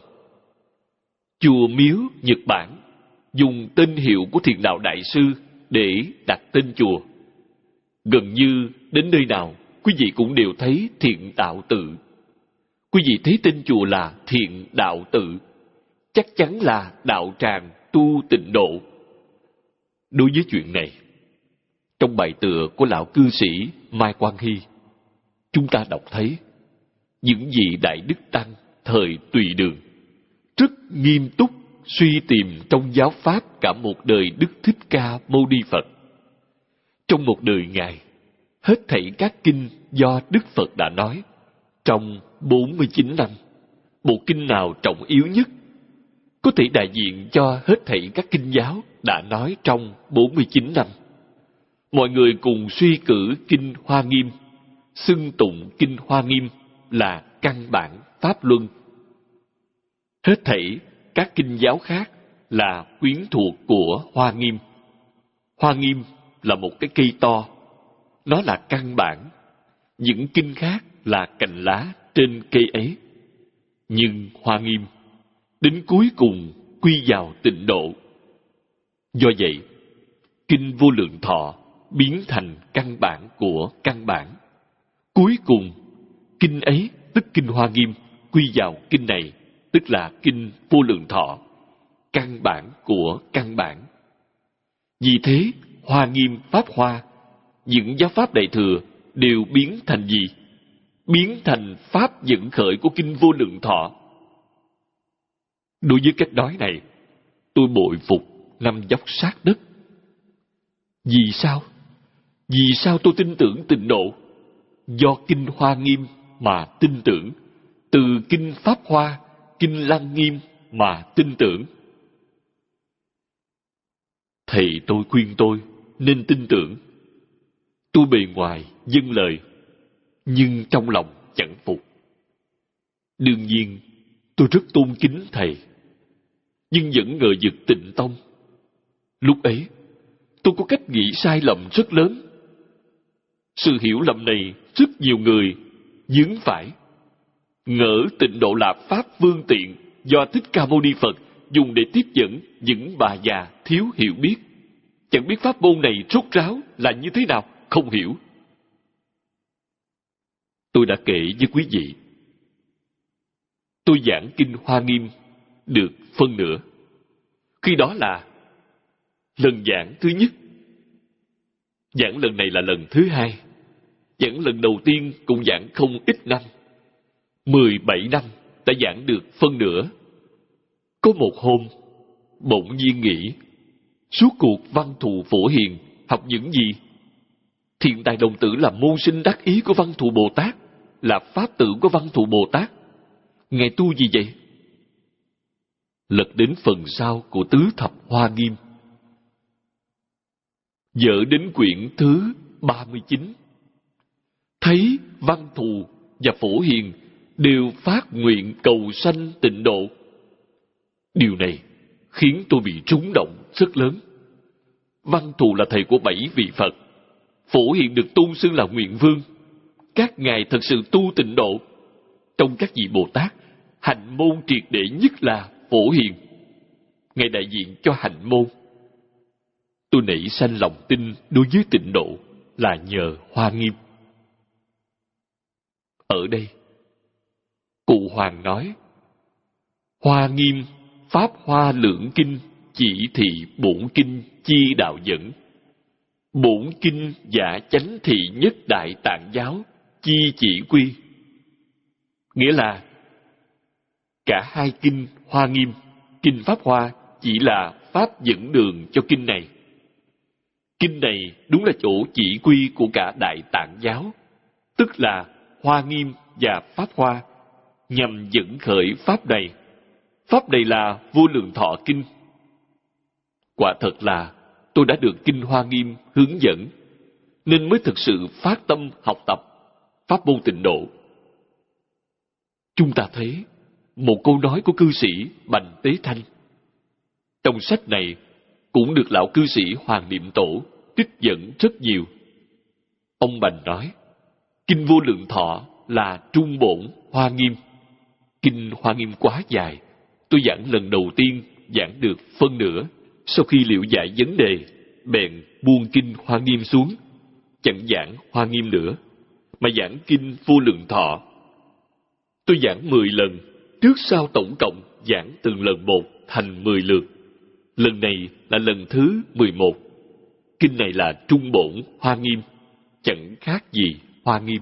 Chùa Miếu Nhật Bản dùng tên hiệu của Thiện Đạo Đại Sư để đặt tên chùa. Gần như đến nơi nào, quý vị cũng đều thấy Thiện Đạo Tự. Quý vị thấy tên chùa là Thiện Đạo Tự, chắc chắn là đạo tràng tu tịnh độ. Đối với chuyện này, trong bài tựa của lão cư sĩ Mai Quang Hy, chúng ta đọc thấy những vị Đại Đức Tăng thời Tùy Đường rất nghiêm túc suy tìm trong giáo pháp cả một đời Đức Thích Ca Mâu Ni Phật. Trong một đời Ngài, hết thảy các kinh do Đức Phật đã nói trong bốn mươi chín năm, bộ kinh nào trọng yếu nhất, có thể đại diện cho hết thảy các kinh giáo đã nói trong bốn mươi chín năm. Mọi người cùng suy cử kinh Hoa Nghiêm, xưng tụng kinh Hoa Nghiêm là căn bản pháp luân. Hết thảy các kinh giáo khác là quyến thuộc của Hoa Nghiêm. Hoa Nghiêm là một cái cây to, nó là căn bản. Những kinh khác là cành lá trên cây ấy. Nhưng Hoa Nghiêm đến cuối cùng quy vào tịnh độ. Do vậy, kinh Vô Lượng Thọ biến thành căn bản của căn bản. Cuối cùng, kinh ấy, tức kinh Hoa Nghiêm, quy vào kinh này, tức là kinh Vô Lượng Thọ, căn bản của căn bản. Vì thế, Hoa Nghiêm, Pháp Hoa, những giáo pháp Đại Thừa đều biến thành gì? Biến thành pháp dẫn khởi của kinh Vô Lượng Thọ. Đối với cách nói này, tôi bội phục năm dốc sát đất. Vì sao? Vì sao tôi tin tưởng tịnh độ? Do kinh Hoa Nghiêm mà tin tưởng, từ kinh Pháp Hoa, kinh Lăng Nghiêm mà tin tưởng. Thầy tôi khuyên tôi nên tin tưởng. Tôi bề ngoài dâng lời, nhưng trong lòng chẳng phục. Đương nhiên, tôi rất tôn kính thầy, nhưng vẫn ngờ vực Tịnh Tông. Lúc ấy, tôi có cách nghĩ sai lầm rất lớn. Sự hiểu lầm này rất nhiều người vướng phải, ngỡ tịnh độ là pháp phương tiện do Thích Ca Mâu Ni Phật dùng để tiếp dẫn những bà già thiếu hiểu biết, chẳng biết pháp môn này rốt ráo là như thế nào, không hiểu. Tôi đã kể với quý vị, tôi giảng kinh Hoa Nghiêm được phân nửa. Khi đó là lần giảng thứ nhất. Giảng lần này là lần thứ hai. Giảng lần đầu tiên cũng giảng không ít năm. Mười bảy năm đã giảng được phân nửa. Có một hôm, bỗng nhiên nghĩ, suốt cuộc Văn Thù Phổ Hiền học những gì? Thiện Tài Đồng Tử là môn sinh đắc ý của Văn Thù Bồ Tát, là pháp tử của Văn Thù Bồ Tát. Ngài tu gì vậy? Lật đến phần sau của Tứ Thập Hoa Nghiêm, dở đến quyển thứ ba mươi chín, thấy Văn Thù và Phổ Hiền đều phát nguyện cầu sanh tịnh độ. Điều này khiến tôi bị rung động rất lớn. Văn Thù là thầy của bảy vị Phật, Phổ Hiền được tôn xưng là Nguyện Vương. Các ngài thật sự tu tịnh độ. Trong các vị Bồ Tát, hạnh môn triệt để nhất là Phổ Hiền. Ngài đại diện cho hạnh môn. Tôi nảy sanh lòng tin đối với tịnh độ là nhờ Hoa Nghiêm. Ở đây, Cụ Hoàng nói, Hoa Nghiêm, Pháp Hoa Lượng Kinh, chỉ thị bổn kinh chi đạo dẫn. Bổn kinh giả chánh thị nhất đại tạng giáo, chi chỉ quy. Nghĩa là, cả hai kinh Hoa Nghiêm, kinh Pháp Hoa chỉ là pháp dẫn đường cho kinh này. Kinh này đúng là chỗ chỉ quy của cả Đại Tạng giáo, tức là Hoa Nghiêm và Pháp Hoa, nhằm dẫn khởi pháp này. Pháp này là Vô Lượng Thọ Kinh. Quả thật là tôi đã được kinh Hoa Nghiêm hướng dẫn, nên mới thực sự phát tâm học tập, pháp môn Tịnh Độ. Chúng ta thấy một câu nói của cư sĩ Bành Tế Thanh. Trong sách này cũng được lão cư sĩ Hoàng Niệm Tổ trích dẫn rất nhiều. Ông Bành nói, Kinh Vô Lượng Thọ là trung bổn Hoa Nghiêm. Kinh Hoa Nghiêm quá dài, tôi giảng lần đầu tiên giảng được phân nửa. Sau khi liệu giải vấn đề, bèn buông Kinh Hoa Nghiêm xuống, chẳng giảng Hoa Nghiêm nữa, mà giảng Kinh Vô Lượng Thọ. Tôi giảng mười lần, trước sau tổng cộng giảng từng lần một thành mười lượt. Lần này là lần thứ mười một. Kinh này là trung bổn Hoa Nghiêm, chẳng khác gì Hoa Nghiêm.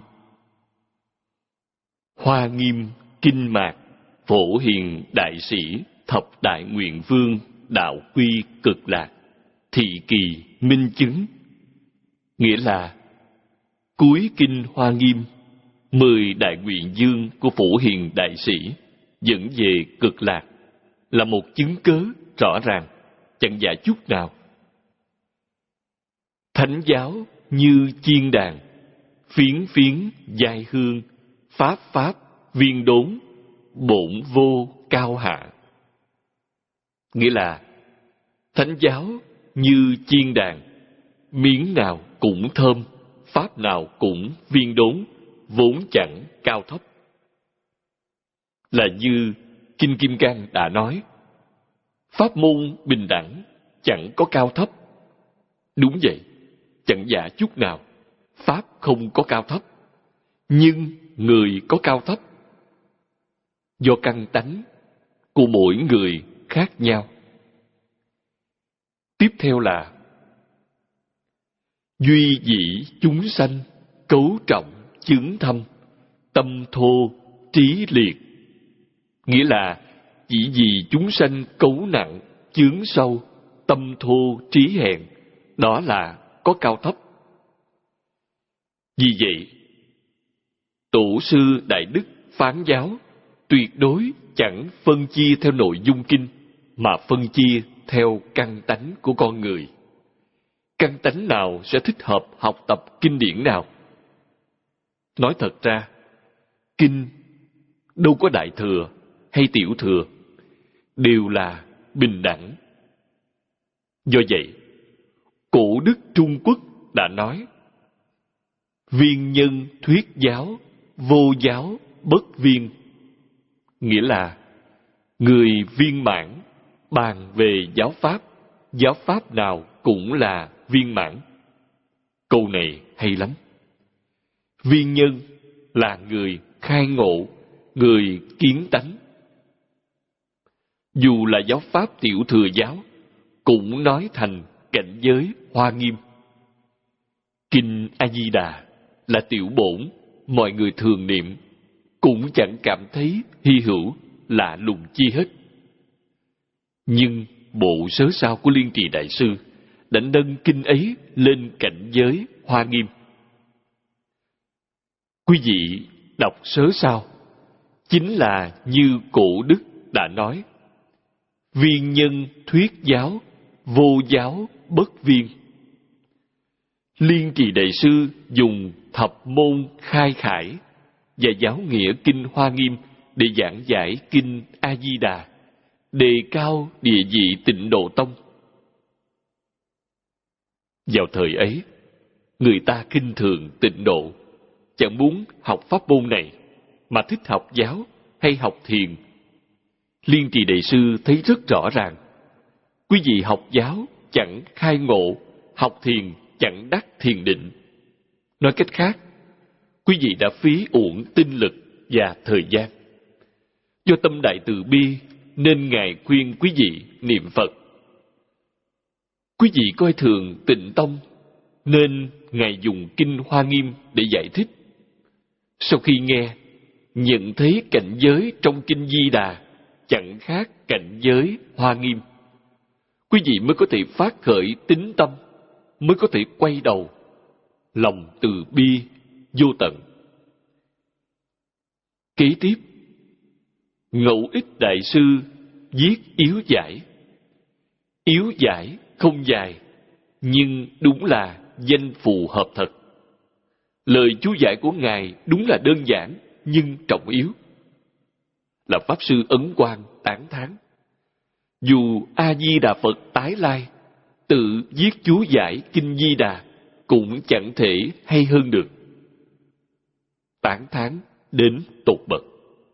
Hoa Nghiêm Kinh Mạc, Phổ Hiền Đại Sĩ, Thập Đại Nguyện Vương, Đạo Quy Cực Lạc, Thị Kỳ Minh Chứng. Nghĩa là cuối Kinh Hoa Nghiêm, mười đại nguyện dương của Phổ Hiền Đại Sĩ dẫn về Cực Lạc là một chứng cớ rõ ràng, chẳng giả chút nào. Thánh giáo như chiên đàn, phiến phiến giai hương, pháp pháp viên đốn, bổn vô cao hạ. Nghĩa là thánh giáo như chiên đàn, miếng nào cũng thơm, pháp nào cũng viên đốn, vốn chẳng cao thấp. Là như Kinh Kim Cang đã nói, pháp môn bình đẳng, chẳng có cao thấp. Đúng vậy, chẳng giả chút nào, pháp không có cao thấp, nhưng người có cao thấp. Do căn tánh của mỗi người khác nhau. Tiếp theo là duy dĩ chúng sanh, cấu trọng chướng thâm, tâm thô trí liệt. Nghĩa là chỉ vì chúng sanh cấu nặng, chướng sâu, tâm thô trí hèn, đó là có cao thấp. Vì vậy, Tổ sư Đại Đức phán giáo tuyệt đối chẳng phân chia theo nội dung kinh, mà phân chia theo căn tánh của con người. Căn tánh nào sẽ thích hợp học tập kinh điển nào? Nói thật ra, kinh đâu có đại thừa hay tiểu thừa, đều là bình đẳng. Do vậy, cổ đức Trung Quốc đã nói, viên nhân thuyết giáo, vô giáo bất viên. Nghĩa là người viên mãn bàn về giáo pháp, giáo pháp nào cũng là viên mãn. Câu này hay lắm. Viên nhân là người khai ngộ, người kiến tánh. Dù là giáo pháp tiểu thừa giáo, cũng nói thành cảnh giới Hoa Nghiêm. Kinh A Di Đà là tiểu bổn, mọi người thường niệm, cũng chẳng cảm thấy hy hữu lạ lùng chi hết. Nhưng bộ sớ sao của Liên Trì Đại Sư đã nâng kinh ấy lên cảnh giới Hoa Nghiêm. Quý vị đọc sớ sao, chính là như cổ đức đã nói, viên nhân thuyết giáo, vô giáo bất viên. Liên Trì Đại Sư dùng thập môn khai khải và giáo nghĩa kinh Hoa Nghiêm để giảng giải kinh A Di Đà, đề cao địa vị Tịnh Độ Tông. Vào thời ấy, người ta khinh thường Tịnh Độ, chẳng muốn học pháp môn này, mà thích học giáo hay học thiền. Liên Trì Đại Sư thấy rất rõ ràng, quý vị học giáo chẳng khai ngộ, học thiền chẳng đắc thiền định. Nói cách khác, quý vị đã phí uổng tinh lực và thời gian. Do tâm đại từ bi nên Ngài khuyên quý vị niệm Phật. Quý vị coi thường Tịnh Tông nên Ngài dùng kinh Hoa Nghiêm để giải thích. Sau khi nghe, nhận thấy cảnh giới trong kinh Di Đà chẳng khác cảnh giới Hoa Nghiêm, quý vị mới có thể phát khởi tín tâm, mới có thể quay đầu, lòng từ bi vô tận. Kế tiếp, Ngẫu Ích Đại Sư viết yếu giải. Yếu giải không dài, nhưng đúng là danh phù hợp thật. Lời chú giải của Ngài đúng là đơn giản nhưng trọng yếu. Là Pháp Sư Ấn Quang tán thán. Dù A-di-đà Phật tái lai, tự viết chú giải Kinh Di Đà cũng chẳng thể hay hơn được. Tán thán đến tột bậc.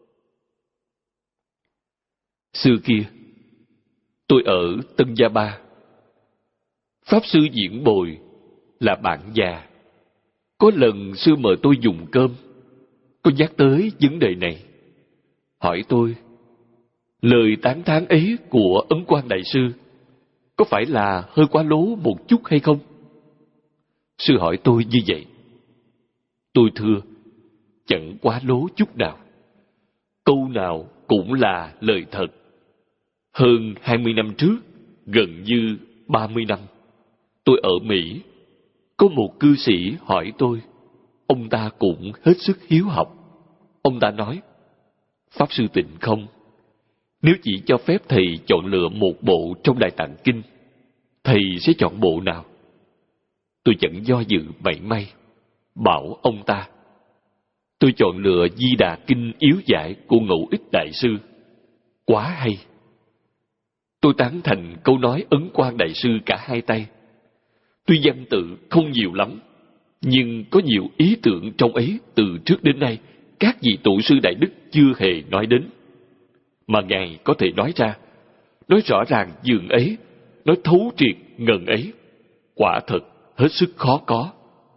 Xưa kia, tôi ở Tân Gia Ba. Pháp Sư Diễn Bồi là bạn già. Có lần sư mời tôi dùng cơm, có nhắc tới vấn đề này. Hỏi tôi, lời tán thán ấy của Ấn Quang Đại Sư có phải là hơi quá lố một chút hay không? Sư hỏi tôi như vậy. Tôi thưa, chẳng quá lố chút nào. Câu nào cũng là lời thật. Hơn hai mươi năm trước, gần như ba mươi năm, tôi ở Mỹ. Có một cư sĩ hỏi tôi, ông ta cũng hết sức hiếu học. Ông ta nói, Pháp Sư Tịnh không, nếu chỉ cho phép thầy chọn lựa một bộ trong Đại Tạng Kinh, thầy sẽ chọn bộ nào? Tôi chẳng do dự mảy may, bảo ông ta, tôi chọn lựa Di Đà Kinh yếu giải của Ngũ Ích Đại Sư. Quá hay! Tôi tán thành câu nói Ấn Quang Đại Sư cả hai tay. Tuy văn tự không nhiều lắm, nhưng có nhiều ý tưởng trong ấy từ trước đến nay các vị tổ sư Đại Đức chưa hề nói đến. Mà Ngài có thể nói ra, nói rõ ràng dường ấy, nói thấu triệt ngần ấy, quả thật hết sức khó có.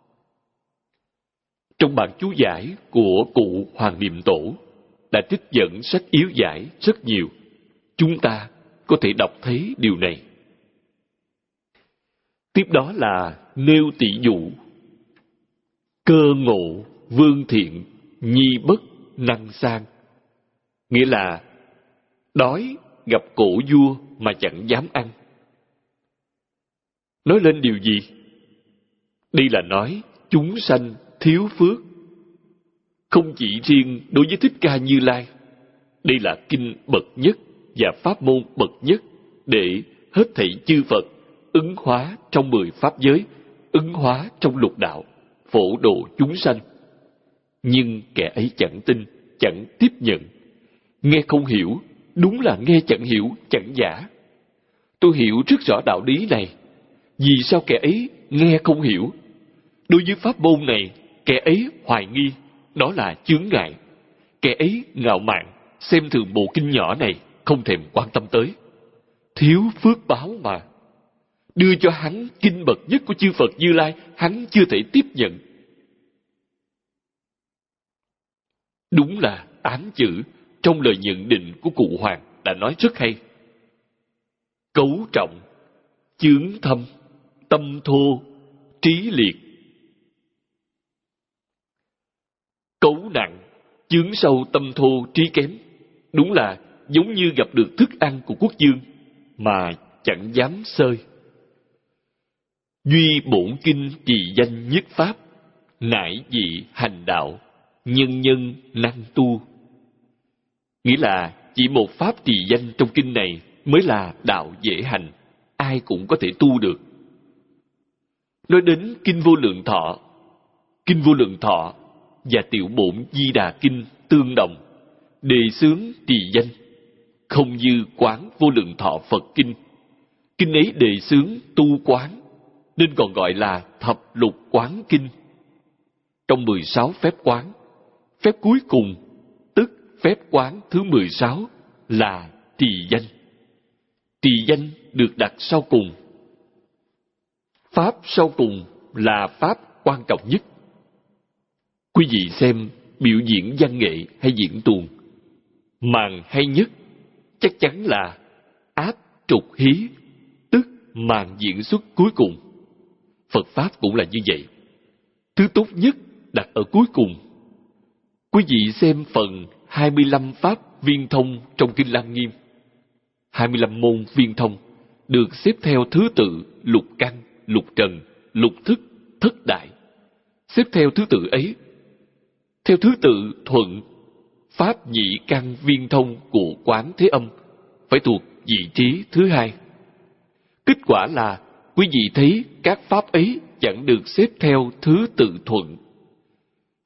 Trong bản chú giải của cụ Hoàng Niệm Tổ đã trích dẫn sách yếu giải rất nhiều. Chúng ta có thể đọc thấy điều này. Tiếp đó là nêu tỷ dụ. Cơ ngộ vương thiện, nhi bất năng sang. Nghĩa là đói gặp cổ vua mà chẳng dám ăn. Nói lên điều gì? Đây là nói chúng sanh thiếu phước. Không chỉ riêng đối với Thích Ca Như Lai. Đây là kinh bậc nhất và pháp môn bậc nhất để hết thảy chư Phật ứng hóa trong mười pháp giới, ứng hóa trong lục đạo, phổ độ chúng sanh. Nhưng kẻ ấy chẳng tin, chẳng tiếp nhận. Nghe không hiểu, đúng là nghe chẳng hiểu, chẳng giả. Tôi hiểu rất rõ đạo lý này. Vì sao kẻ ấy nghe không hiểu? Đối với pháp môn này, kẻ ấy hoài nghi, đó là chướng ngại. Kẻ ấy ngạo mạn, xem thường bộ kinh nhỏ này, không thèm quan tâm tới. Thiếu phước báo mà. Đưa cho hắn kinh bậc nhất của chư Phật Như Lai, hắn chưa thể tiếp nhận. Đúng là tám chữ trong lời nhận định của cụ Hoàng đã nói rất hay. Cấu trọng, chướng thâm, tâm thô, trí liệt. Cấu nặng, chướng sâu, tâm thô, trí kém. Đúng là giống như gặp được thức ăn của quốc dương mà chẳng dám xơi. Duy bổn kinh trì danh nhất pháp, nải dị hành đạo, nhân nhân năng tu. Nghĩa là chỉ một pháp trì danh trong kinh này mới là đạo dễ hành, ai cũng có thể tu được. Nói đến Kinh Vô Lượng Thọ, Kinh Vô Lượng Thọ và Tiểu Bổn Di Đà Kinh tương đồng, đề xướng trì danh, không như Quán Vô Lượng Thọ Phật Kinh. Kinh ấy đề xướng tu quán, nên còn gọi là Thập Lục Quán Kinh. Trong mười sáu phép quán, phép cuối cùng, tức phép quán thứ mười sáu là trì danh. Trì danh được đặt sau cùng. Pháp sau cùng là pháp quan trọng nhất. Quý vị xem biểu diễn văn nghệ hay diễn tuồng, màn hay nhất chắc chắn là áp trục hí, tức màn diễn xuất cuối cùng. Phật Pháp cũng là như vậy. Thứ tốt nhất đặt ở cuối cùng. Quý vị xem phần hai mươi lăm pháp viên thông trong Kinh Lăng Nghiêm. hai mươi lăm môn viên thông được xếp theo thứ tự lục căn, lục trần, lục thức, thất đại. Xếp theo thứ tự ấy, theo thứ tự thuận, pháp nhị căn viên thông của Quán Thế Âm phải thuộc vị trí thứ hai. Kết quả là quý vị thấy các pháp ấy chẳng được xếp theo thứ tự thuận,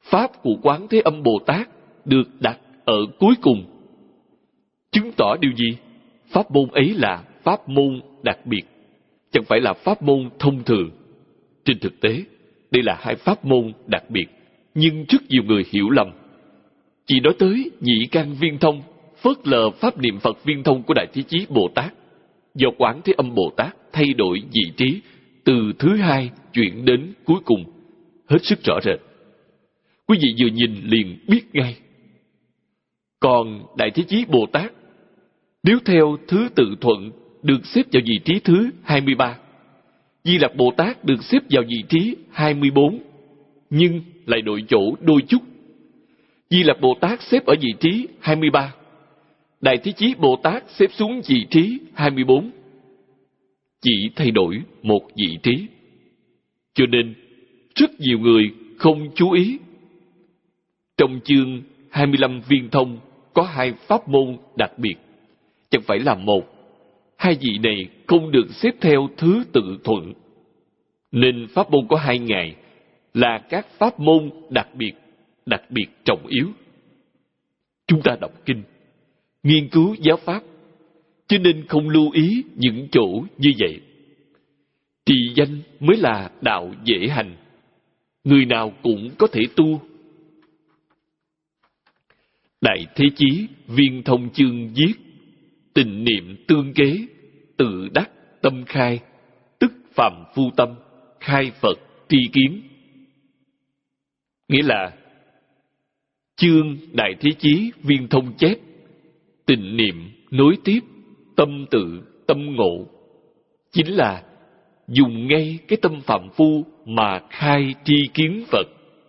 Pháp của Quán Thế Âm Bồ Tát được đặt ở cuối cùng. Chứng tỏ điều gì? Pháp môn ấy là pháp môn đặc biệt, chẳng phải là pháp môn thông thường. Trên thực tế, đây là hai pháp môn đặc biệt, nhưng rất nhiều người hiểu lầm. Chỉ nói tới nhị căn viên thông, phớt lờ pháp niệm Phật viên thông của Đại Thế Chí Bồ Tát. Do Quán Thế Âm Bồ Tát thay đổi vị trí từ thứ hai chuyển đến cuối cùng, hết sức rõ rệt. Quý vị vừa nhìn liền biết ngay. Còn Đại Thế Chí Bồ Tát, nếu theo thứ tự thuận, được xếp vào vị trí thứ hai mươi ba. Di Lặc Bồ Tát được xếp vào vị trí hai mươi bốn, nhưng lại đổi chỗ đôi chút. Di Lặc Bồ Tát xếp ở vị trí hai mươi ba. Đại Thế Chí Bồ Tát xếp xuống vị trí hai mươi bốn. Chỉ thay đổi một vị trí. Cho nên, rất nhiều người không chú ý. Trong chương hai mươi lăm viên thông có hai pháp môn đặc biệt, chẳng phải là một. Hai vị này không được xếp theo thứ tự thuận, nên pháp môn có hai ngày là các pháp môn đặc biệt, đặc biệt trọng yếu. Chúng ta đọc kinh, nghiên cứu giáo pháp, cho nên không lưu ý những chỗ như vậy. Trì danh mới là đạo dễ hành, người nào cũng có thể tu. Đại Thế Chí viên thông chương viết: tịnh niệm tương kế, tự đắc tâm khai, tức phàm phu tâm, khai Phật tri kiến. Nghĩa là chương Đại Thế Chí viên thông chép, tịnh niệm nối tiếp tâm tự tâm ngộ, chính là dùng ngay cái tâm phàm phu mà khai tri kiến Phật.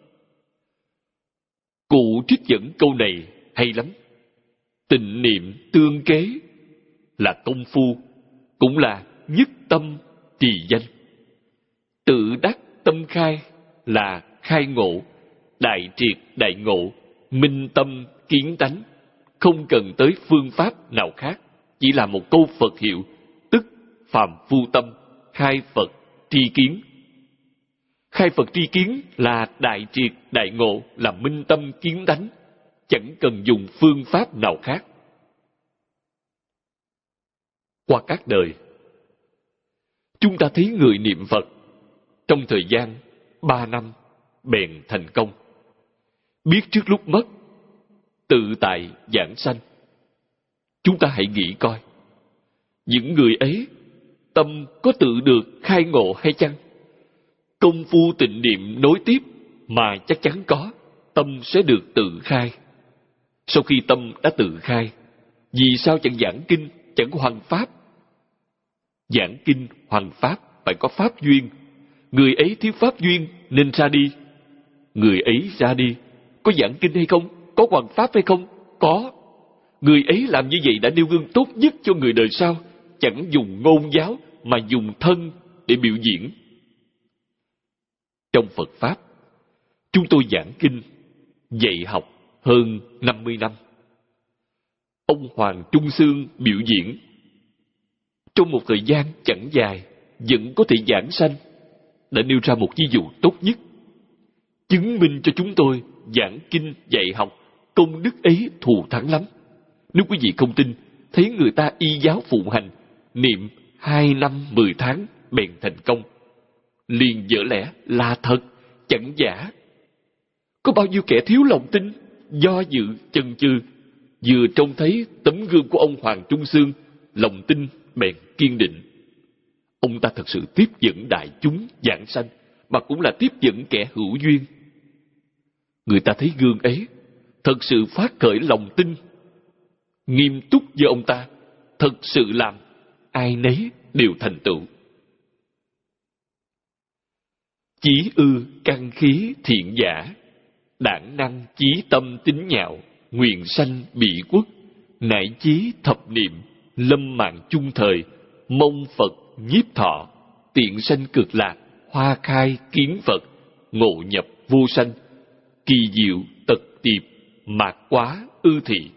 Cụ trích dẫn câu này hay lắm. Tịnh niệm tương kế là công phu, cũng là nhất tâm trì danh. Tự đắc tâm khai là khai ngộ, đại triệt đại ngộ, minh tâm kiến tánh, không cần tới phương pháp nào khác, chỉ là một câu Phật hiệu, tức phàm phu tâm, khai Phật tri kiến. Khai Phật tri kiến là đại triệt đại ngộ, là minh tâm kiến tánh, chẳng cần dùng phương pháp nào khác. Qua các đời, chúng ta thấy người niệm Phật trong thời gian ba năm bèn thành công, biết trước lúc mất, tự tại giảng sanh. Chúng ta hãy nghĩ coi, những người ấy tâm có tự được khai ngộ hay chăng? Công phu tịnh niệm nối tiếp mà chắc chắn có, tâm sẽ được tự khai. Sau khi tâm đã tự khai, vì sao chẳng giảng kinh, chẳng hoằng pháp? Giảng kinh hoằng pháp phải có pháp duyên. Người ấy thiếu pháp duyên nên ra đi. Người ấy ra đi, có giảng kinh hay không? Có hoằng pháp hay không? Có. Người ấy làm như vậy đã nêu gương tốt nhất cho người đời sau, chẳng dùng ngôn giáo mà dùng thân để biểu diễn. Trong Phật Pháp, chúng tôi giảng kinh, dạy học hơn năm mươi năm. Ông Hoàng Trung Xương biểu diễn. Trong một thời gian chẳng dài, vẫn có thể giảng sanh, đã nêu ra một ví dụ tốt nhất, chứng minh cho chúng tôi giảng kinh dạy học, công đức ấy thù thắng lắm. Nếu quý vị không tin, thấy người ta y giáo phụng hành, niệm hai năm mười tháng bèn thành công, liền dở lẽ là thật, chẳng giả. Có bao nhiêu kẻ thiếu lòng tin, do dự chần chừ, vừa trông thấy tấm gương của ông Hoàng Trung Xương, lòng tin bèn kiên định. Ông ta thật sự tiếp dẫn đại chúng giảng sanh, mà cũng là tiếp dẫn kẻ hữu duyên. Người ta thấy gương ấy, thật sự phát khởi lòng tin, nghiêm túc với ông ta, thật sự làm, ai nấy đều thành tựu. Chí ư căn khí thiện giả, đảng năng chí tâm tín nhạo, nguyện sanh bị quốc, nại chí thập niệm, lâm mạng chung thời, mong Phật nhiếp thọ, tiện sanh cực lạc, hoa khai kiến Phật, ngộ nhập vô sanh, kỳ diệu tật tiệp, mạt quá ư thị.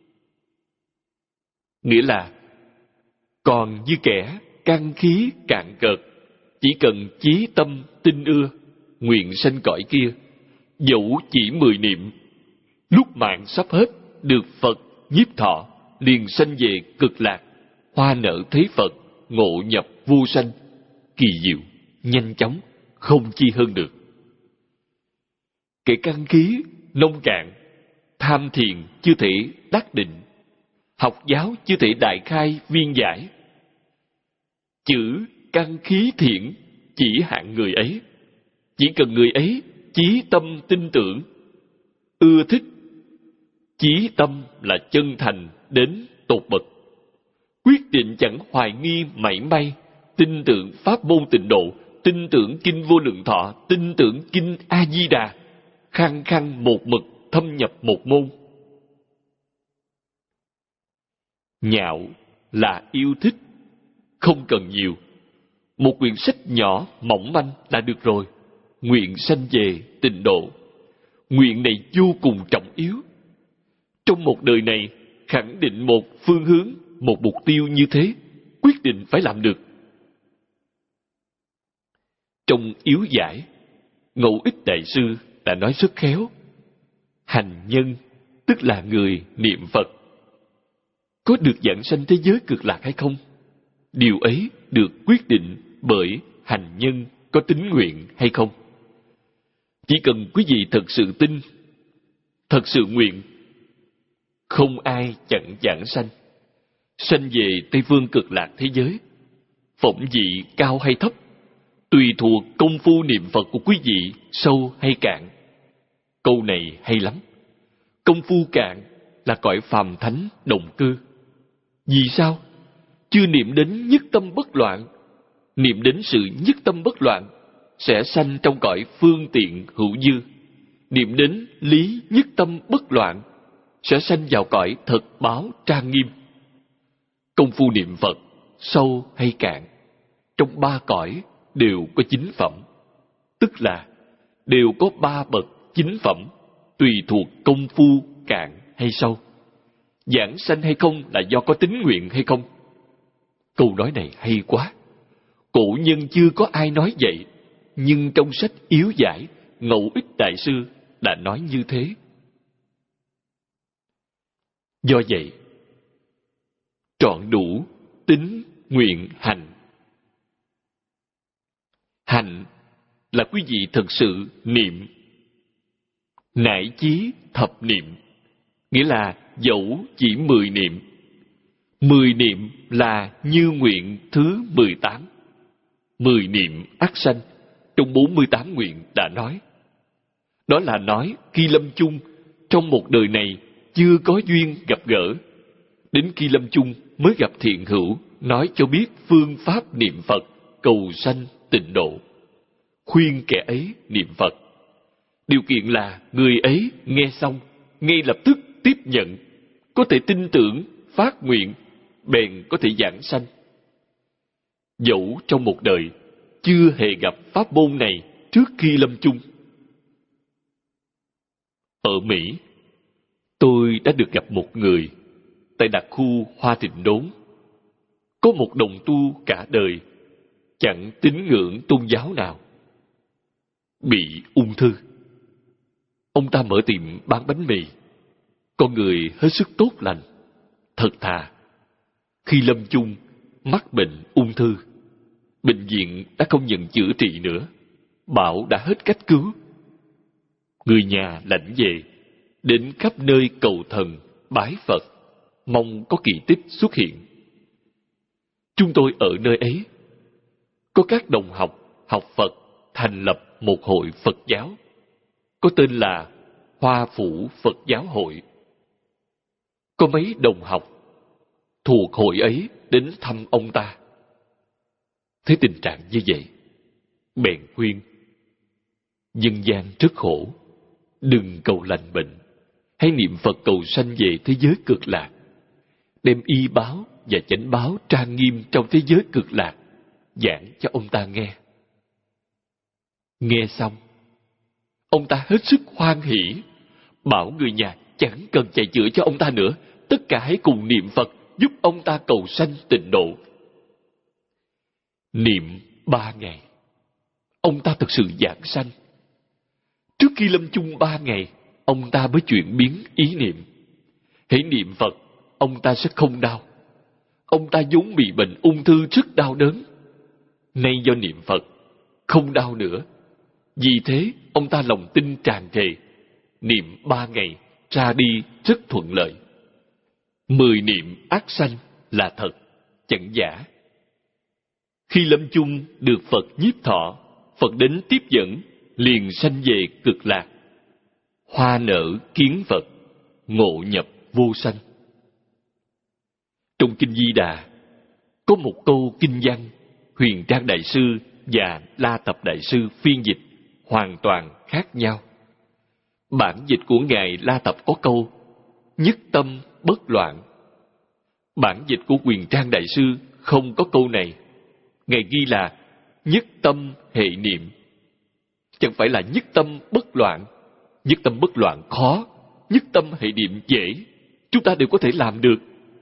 Nghĩa là, còn như kẻ căn khí cạn cợt, chỉ cần chí tâm tin ưa, nguyện sanh cõi kia, dẫu chỉ mười niệm, lúc mạng sắp hết, được Phật nhiếp thọ, liền sanh về cực lạc, hoa nở thế Phật, ngộ nhập vô sanh. Kỳ diệu, nhanh chóng, không chi hơn được. Kẻ căn khí nông cạn, tham thiền chưa thể đắc định, học giáo chưa thể đại khai viên giải. Chữ căn khí thiện chỉ hạn người ấy, chỉ cần người ấy chí tâm tin tưởng, ưa thích, chí tâm là chân thành đến tột bậc, quyết định chẳng hoài nghi mảy may, tin tưởng pháp môn tịnh độ, tin tưởng kinh Vô Lượng Thọ, tin tưởng kinh A Di Đà, khăng khăng một mực thâm nhập một môn. Nhạo là yêu thích, không cần nhiều, một quyển sách nhỏ mỏng manh là được rồi. Nguyện sanh về tịnh độ, nguyện này vô cùng trọng yếu. Trong một đời này, khẳng định một phương hướng, một mục tiêu như thế, quyết định phải làm được. Trong yếu giải, Ngẫu Ích Đại Sư đã nói rất khéo. Hành nhân, tức là người niệm Phật, có được giảng sanh thế giới cực lạc hay không? Điều ấy được quyết định bởi hành nhân có tín nguyện hay không. Chỉ cần quý vị thật sự tin, thật sự nguyện, không ai chặn giảng sanh, sanh về Tây Phương cực lạc thế giới. Phẩm vị cao hay thấp, tùy thuộc công phu niệm Phật của quý vị sâu hay cạn. Câu này hay lắm. Công phu cạn là cõi phàm thánh đồng cư. Vì sao? Chưa niệm đến nhất tâm bất loạn. Niệm đến sự nhất tâm bất loạn sẽ sanh trong cõi phương tiện hữu dư. Niệm đến lý nhất tâm bất loạn sẽ sanh vào cõi thật báo trang nghiêm. Công phu niệm Phật sâu hay cạn, trong ba cõi đều có chính phẩm, tức là đều có ba bậc chính phẩm, tùy thuộc công phu cạn hay sâu. Giảng sanh hay không là do có tín nguyện hay không. Câu nói này hay quá. Cổ nhân chưa có ai nói vậy, nhưng trong sách Yếu Giải, Ngẫu Ích Đại Sư đã nói như thế. Do vậy, trọn đủ tín, nguyện, hành. Hành là quý vị thực sự niệm, nải chí thập niệm, nghĩa là dẫu chỉ mười niệm. Mười niệm là như nguyện thứ mười tám. Mười niệm ắt sanh, trong bốn mươi tám nguyện đã nói. Đó là nói khi lâm chung, trong một đời này chưa có duyên gặp gỡ, đến khi lâm chung mới gặp thiện hữu, nói cho biết phương pháp niệm Phật cầu sanh tịnh độ, khuyên kẻ ấy niệm Phật. Điều kiện là người ấy nghe xong ngay lập tức tiếp nhận, có thể tin tưởng, phát nguyện, bèn có thể giảng sanh. Dẫu trong một đời chưa hề gặp pháp môn này trước khi lâm chung. Ở Mỹ, tôi đã được gặp một người tại đặc khu Hoa Thịnh Đốn, có một đồng tu cả đời chẳng tín ngưỡng tôn giáo nào, bị ung thư. Ông ta mở tiệm bán bánh mì, con người hết sức tốt lành, thật thà. Khi lâm chung mắc bệnh ung thư, bệnh viện đã không nhận chữa trị nữa, bảo đã hết cách cứu. Người nhà lãnh về, đến khắp nơi cầu thần, bái Phật, mong có kỳ tích xuất hiện. Chúng tôi ở nơi ấy, có các đồng học học Phật thành lập một hội Phật giáo, có tên là Hoa Phủ Phật Giáo Hội. Có mấy đồng học thuộc hội ấy đến thăm ông ta. Thấy tình trạng như vậy, bèn khuyên: nhân gian rất khổ, đừng cầu lành bệnh, hãy niệm Phật cầu sanh về thế giới cực lạc, đem y báo và chánh báo trang nghiêm trong thế giới cực lạc giảng cho ông ta nghe. Nghe xong, ông ta hết sức hoan hỉ, bảo người nhà chẳng cần chạy chữa cho ông ta nữa, tất cả hãy cùng niệm Phật giúp ông ta cầu sanh tịnh độ. Niệm ba ngày, ông ta thực sự giảng sanh. Trước Trước khi lâm chung ba ngày, ông ta mới chuyển biến ý niệm. Hễ niệm Phật, ông ta sẽ không đau. Ông ta vốn bị bệnh ung thư rất đau đớn. Nay do niệm Phật, không đau nữa. Vì thế, ông ta lòng tin tràn trề. Niệm ba ngày, ra đi rất thuận lợi. Mười niệm ác sanh là thật, chẳng giả. Khi lâm chung được Phật nhiếp thọ, Phật đến tiếp dẫn, liền sanh về cực lạc. Hoa nở kiến Phật, ngộ nhập vô sanh. Trong Kinh Di Đà, có một câu kinh văn, Huyền Trang Đại Sư và La Tập Đại Sư phiên dịch hoàn toàn khác nhau. Bản dịch của Ngài La Tập có câu nhất tâm bất loạn. Bản dịch của Huyền Trang Đại Sư không có câu này. Ngài ghi là nhất tâm hệ niệm. Chẳng phải là nhất tâm bất loạn. Nhất tâm bất loạn khó, nhất tâm hệ niệm dễ. Chúng ta đều có thể làm được.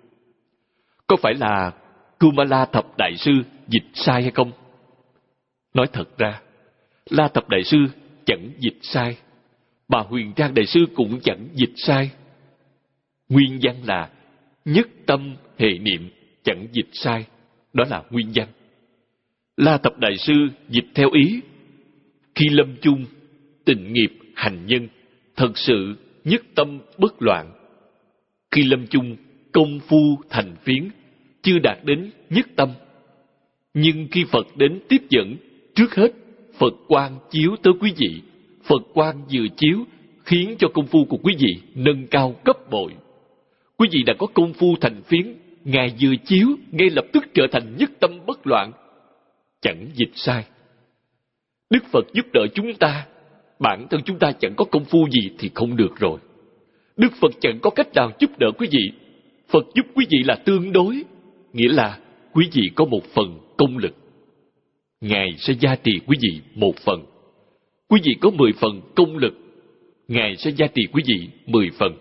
Có phải là Kumala Thập Đại Sư dịch sai hay không? Nói thật ra, La Thập Đại Sư chẳng dịch sai, bà Huyền Trang Đại Sư cũng chẳng dịch sai. Nguyên văn là nhất tâm hệ niệm, chẳng dịch sai. Đó là nguyên văn. La Thập Đại Sư dịch theo ý. Khi lâm chung, tịnh nghiệp hành nhân, thật sự nhất tâm bất loạn. Khi lâm chung, công phu thành phiến, chưa đạt đến nhất tâm. Nhưng khi Phật đến tiếp dẫn, trước hết Phật quang chiếu tới quý vị. Phật quang vừa chiếu khiến cho công phu của quý vị nâng cao gấp bội. Quý vị đã có công phu thành phiến, Ngài vừa chiếu ngay lập tức trở thành nhất tâm bất loạn. Chẳng dịch sai. Đức Phật giúp đỡ chúng ta, bản thân chúng ta chẳng có công phu gì thì không được rồi. Đức Phật chẳng có cách nào giúp đỡ quý vị. Phật giúp quý vị là tương đối, nghĩa là quý vị có một phần công lực. Ngài sẽ gia trì quý vị một phần. Quý vị có mười phần công lực, Ngài sẽ gia trì quý vị mười phần.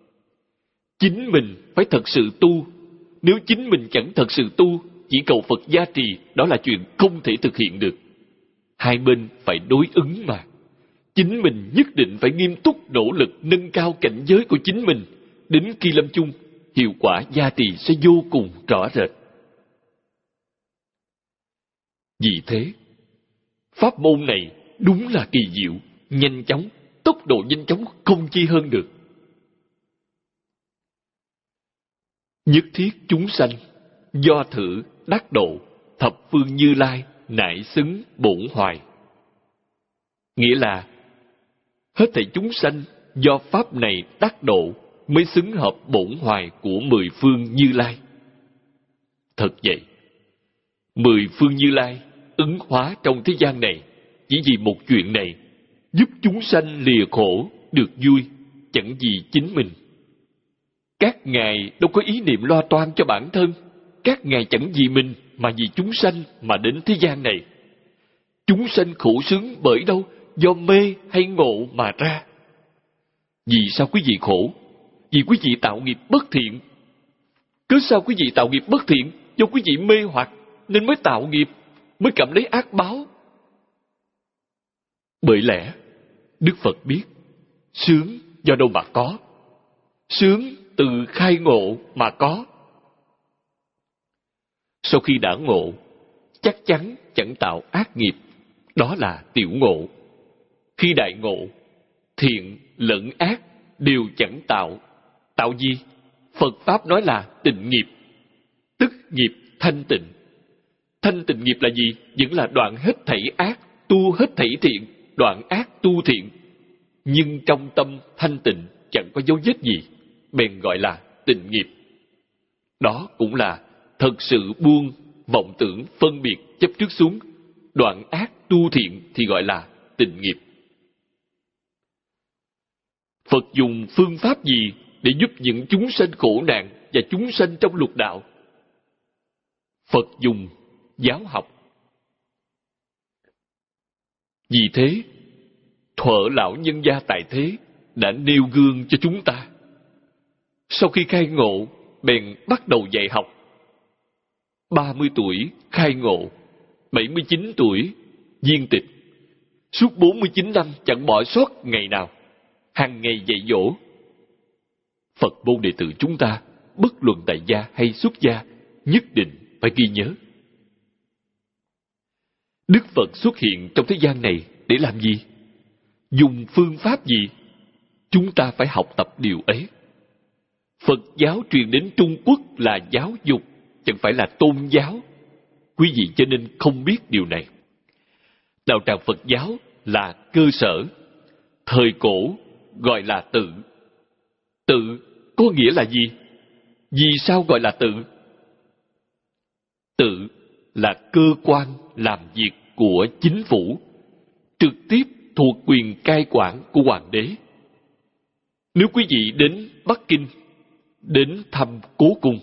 Chính mình phải thật sự tu. Nếu chính mình chẳng thật sự tu, chỉ cầu Phật gia trì, đó là chuyện không thể thực hiện được. Hai bên phải đối ứng mà. Chính mình nhất định phải nghiêm túc nỗ lực nâng cao cảnh giới của chính mình. Đến khi lâm chung, hiệu quả gia trì sẽ vô cùng rõ rệt. Vì thế, pháp môn này đúng là kỳ diệu, nhanh chóng, tốc độ nhanh chóng không chi hơn được. Nhất thiết chúng sanh, do thử đắc độ, thập phương Như Lai, nại xứng bổn hoài. Nghĩa là, hết thảy chúng sanh do pháp này đắc độ mới xứng hợp bổn hoài của mười phương Như Lai. Thật vậy, mười phương Như Lai ứng hóa trong thế gian này chỉ vì một chuyện này, giúp chúng sanh lìa khổ được vui, chẳng vì chính mình. Các ngài đâu có ý niệm lo toan cho bản thân. Các ngài chẳng vì mình mà vì chúng sanh mà đến thế gian này. Chúng sanh khổ sướng bởi đâu? Do mê hay ngộ mà ra. Vì sao quý vị khổ? Vì quý vị tạo nghiệp bất thiện. Cớ sao quý vị tạo nghiệp bất thiện? Do quý vị mê hoặc nên mới tạo nghiệp, mới cảm lấy ác báo. Bởi lẽ Đức Phật biết sướng do đâu mà có? Sướng từ khai ngộ mà có. Sau khi đã ngộ, chắc chắn chẳng tạo ác nghiệp. Đó là tiểu ngộ. Khi đại ngộ, thiện lẫn ác đều chẳng tạo. Tạo gì? Phật Pháp nói là tịnh nghiệp, tức nghiệp thanh tịnh. Thanh tịnh nghiệp là gì? Vẫn là đoạn hết thảy ác, tu hết thảy thiện, đoạn ác tu thiện. Nhưng trong tâm thanh tịnh chẳng có dấu vết gì, bèn gọi là tịnh nghiệp. Đó cũng là thật sự buông vọng tưởng phân biệt chấp trước xuống, đoạn ác tu thiện thì gọi là tịnh nghiệp. Phật dùng phương pháp gì để giúp những chúng sanh khổ nạn và chúng sanh trong lục đạo? Phật dùng giáo học. Vì thế, Thuở lão nhân gia tại thế đã nêu gương cho chúng ta. Sau khi khai ngộ, bèn bắt đầu dạy học. ba mươi tuổi khai ngộ, bảy mươi chín tuổi viên tịch. Suốt bốn mươi chín năm chẳng bỏ sót ngày nào, hàng ngày dạy dỗ. Phật môn đệ tử chúng ta, bất luận tại gia hay xuất gia, nhất định phải ghi nhớ. Đức Phật xuất hiện trong thế gian này để làm gì? Dùng phương pháp gì? Chúng ta phải học tập điều ấy. Phật giáo truyền đến Trung Quốc là giáo dục, chẳng phải là tôn giáo. Quý vị cho nên không biết điều này. Đạo tràng Phật giáo là cơ sở. Thời cổ gọi là tự. Tự có nghĩa là gì? Vì sao gọi là tự? Tự là cơ quan làm việc của chính phủ, trực tiếp thuộc quyền cai quản của hoàng đế. Nếu quý vị đến Bắc Kinh, đến thăm Cố Cung,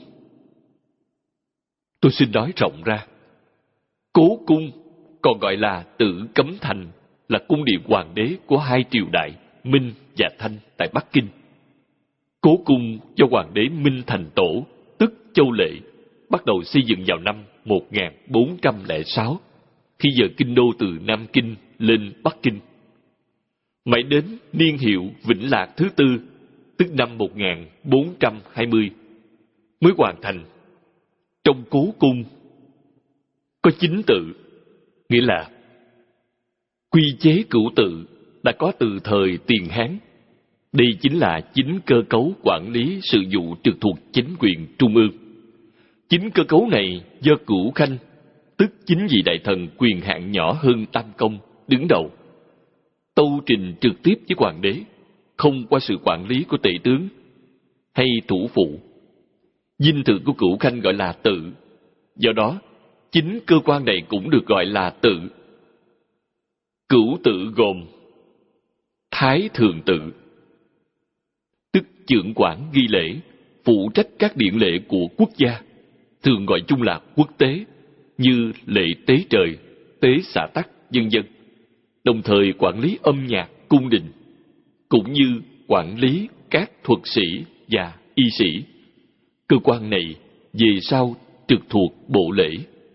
tôi xin nói rộng ra, Cố Cung còn gọi là Tử Cấm Thành, là cung điện hoàng đế của hai triều đại Minh và Thanh tại Bắc Kinh. Cố Cung do hoàng đế Minh Thành Tổ, tức Châu Lệ, bắt đầu xây dựng vào năm một nghìn bốn trăm lẻ sáu, khi dời kinh đô từ Nam Kinh lên Bắc Kinh. Mãi đến niên hiệu Vĩnh Lạc thứ tư, tức năm một nghìn bốn trăm hai mươi, mới hoàn thành. Trong Cố Cung có chín tự, nghĩa là quy chế cửu tự đã có từ thời Tiền Hán. Đây chính là chính cơ cấu quản lý sự vụ trực thuộc chính quyền trung ương. Chính cơ cấu này do Cửu Khanh, tức chính vị đại thần quyền hạn nhỏ hơn Tam Công, đứng đầu, tâu trình trực tiếp với hoàng đế, không qua sự quản lý của tể tướng hay thủ phụ. Dinh thự của Cửu Khanh gọi là tự. Do đó, chính cơ quan này cũng được gọi là tự. Cửu tự gồm Thái Thường Tự, tức chưởng quản ghi lễ, phụ trách các điển lễ của quốc gia, thường gọi chung là quốc tế, như lễ tế trời, tế xã tắc, vân vân. Đồng thời quản lý âm nhạc, cung đình, cũng như quản lý các thuật sĩ và y sĩ. Cơ quan này về sau trực thuộc bộ lễ.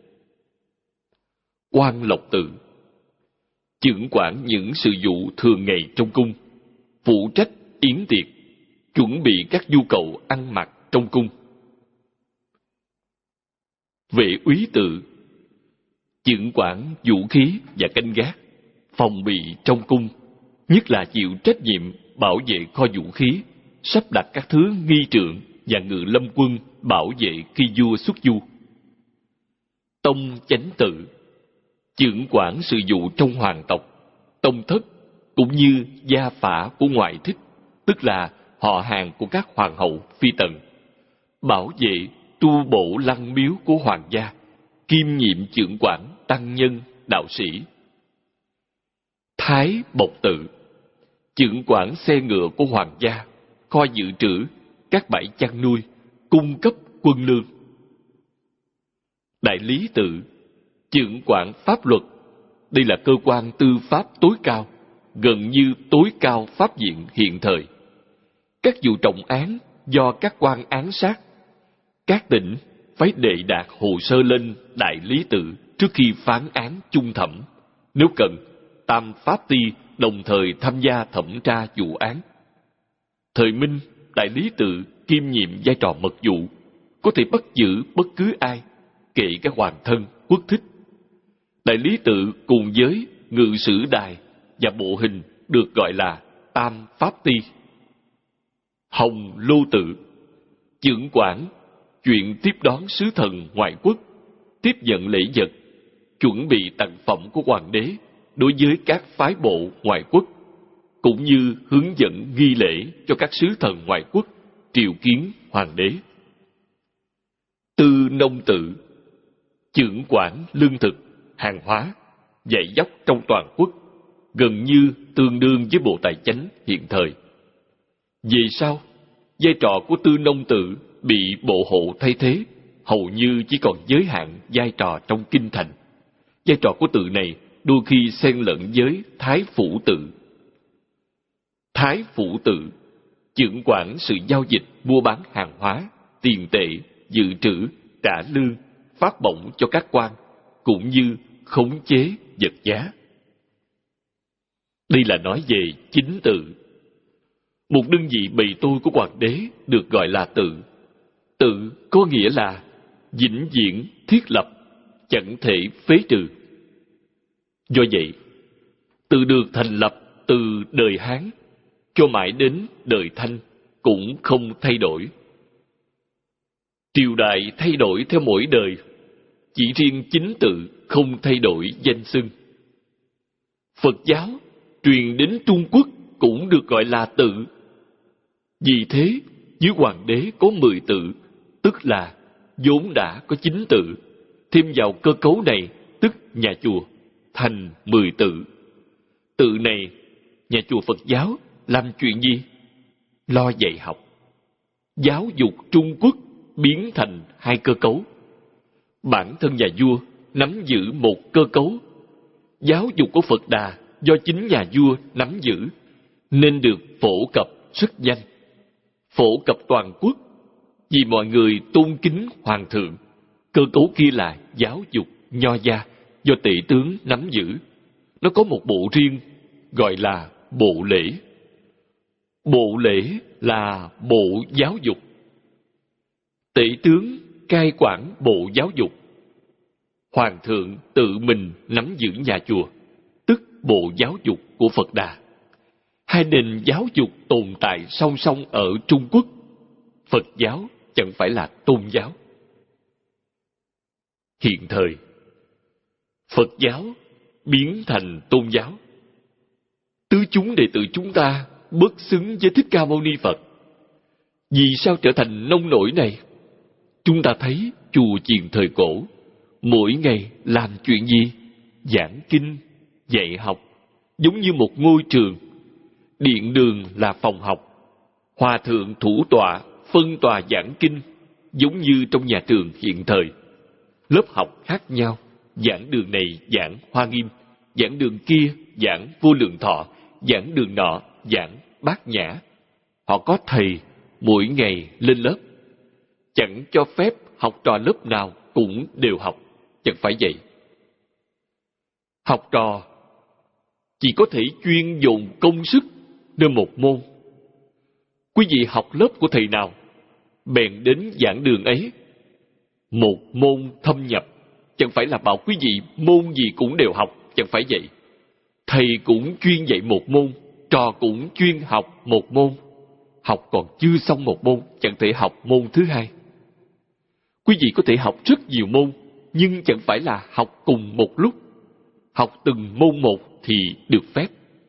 Quan Lộc Tự, chưởng quản những sự vụ thường ngày trong cung, phụ trách yến tiệc, chuẩn bị các nhu cầu ăn mặc trong cung. Vệ úy tự, chưởng quản vũ khí và canh gác, phòng bị trong cung, nhất là chịu trách nhiệm bảo vệ kho vũ khí, sắp đặt các thứ nghi trượng và ngự lâm quân bảo vệ khi vua xuất du. Tông chánh tự, chưởng quản sự vụ trong hoàng tộc, tông thất, cũng như gia phả của ngoại thích, tức là họ hàng của các hoàng hậu, phi tần, bảo vệ tu bộ lăng miếu của hoàng gia, kiêm nhiệm chưởng quản tăng nhân, đạo sĩ. Thái Bộc tự, chưởng quản xe ngựa của hoàng gia, kho dự trữ, các bãi chăn nuôi, cung cấp quân lương. Đại lý tự, chưởng quản pháp luật. Đây là cơ quan tư pháp tối cao, gần như tối cao pháp viện hiện thời. Các vụ trọng án do các quan án sát, các tỉnh phải đệ đạt hồ sơ lên đại lý tự trước khi phán án chung thẩm. Nếu cần, tam pháp ty đồng thời tham gia thẩm tra vụ án. Thời Minh, đại lý tự kiêm nhiệm vai trò mật vụ, có thể bắt giữ bất cứ ai, kể cả hoàng thân, quốc thích. Đại lý tự cùng với ngự sử đài và bộ hình được gọi là tam pháp ty. Hồng Lô tự, chưởng quản chuyện tiếp đón sứ thần ngoại quốc, tiếp nhận lễ vật, chuẩn bị tặng phẩm của hoàng đế đối với các phái bộ ngoại quốc, cũng như hướng dẫn nghi lễ cho các sứ thần ngoại quốc triều kiến hoàng đế. Tư Nông tự, chưởng quản lương thực, hàng hóa, dạy dóc trong toàn quốc, gần như tương đương với bộ tài chánh hiện thời. Về sau, vai trò của tư nông tự bị bộ hộ thay thế, hầu như chỉ còn giới hạn vai trò trong kinh thành. Vai trò của tự này đôi khi xen lẫn với thái phủ tự. Thái phủ tự, chưởng quản sự giao dịch mua bán hàng hóa, tiền tệ, dự trữ, trả lương, phát bổng cho các quan, cũng như khống chế vật giá. Đây là nói về chính tự. Một đơn vị bày tôi của hoàng đế được gọi là tự. Tự có nghĩa là vĩnh viễn thiết lập, chẳng thể phế trừ. Do vậy, tự được thành lập từ đời Hán cho mãi đến đời Thanh cũng không thay đổi. Triều đại thay đổi theo mỗi đời, chỉ riêng chính tự không thay đổi danh xưng. Phật giáo truyền đến Trung Quốc cũng được gọi là tự. Vì thế, dưới hoàng đế có mười tự, tức là vốn đã có chín tự, thêm vào cơ cấu này, tức nhà chùa, thành mười tự. Tự này, nhà chùa Phật giáo làm chuyện gì? Lo dạy học. Giáo dục Trung Quốc biến thành hai cơ cấu. Bản thân nhà vua nắm giữ một cơ cấu. Giáo dục của Phật Đà do chính nhà vua nắm giữ, nên được phổ cập rất nhanh. Phổ cập toàn quốc, vì mọi người tôn kính hoàng thượng. Cơ cấu kia là giáo dục nho gia, do tể tướng nắm giữ. Nó có một bộ riêng, gọi là bộ lễ. Bộ lễ là bộ giáo dục. Tể tướng cai quản bộ giáo dục. Hoàng thượng tự mình nắm giữ nhà chùa, tức bộ giáo dục của Phật Đà. Hai nền giáo dục tồn tại song song ở Trung Quốc. Phật giáo chẳng phải là tôn giáo. Hiện thời, Phật giáo biến thành tôn giáo. Tứ chúng đệ tử chúng ta bất xứng với Thích Ca Mâu Ni Phật. Vì sao trở thành nông nổi này? Chúng ta thấy chùa chiền thời cổ, mỗi ngày làm chuyện gì? Giảng kinh, dạy học, giống như một ngôi trường. Điện đường là phòng học. Hòa thượng thủ tọa, phân tòa giảng kinh, giống như trong nhà trường hiện thời. Lớp học khác nhau, giảng đường này giảng Hoa Nghiêm, giảng đường kia giảng Vô Lượng Thọ, giảng đường nọ giảng Bát Nhã. Họ có thầy mỗi ngày lên lớp, chẳng cho phép học trò lớp nào cũng đều học, chẳng phải vậy. Học trò chỉ có thể chuyên dồn công sức nơi một môn. Quý vị học lớp của thầy nào, bèn đến giảng đường ấy. Một môn thâm nhập, chẳng phải là bảo quý vị môn gì cũng đều học, chẳng phải vậy. Thầy cũng chuyên dạy một môn, trò cũng chuyên học một môn. Học còn chưa xong một môn, chẳng thể học môn thứ hai. Quý vị có thể học rất nhiều môn, nhưng chẳng phải là học cùng một lúc. Học từng môn một thì được phép.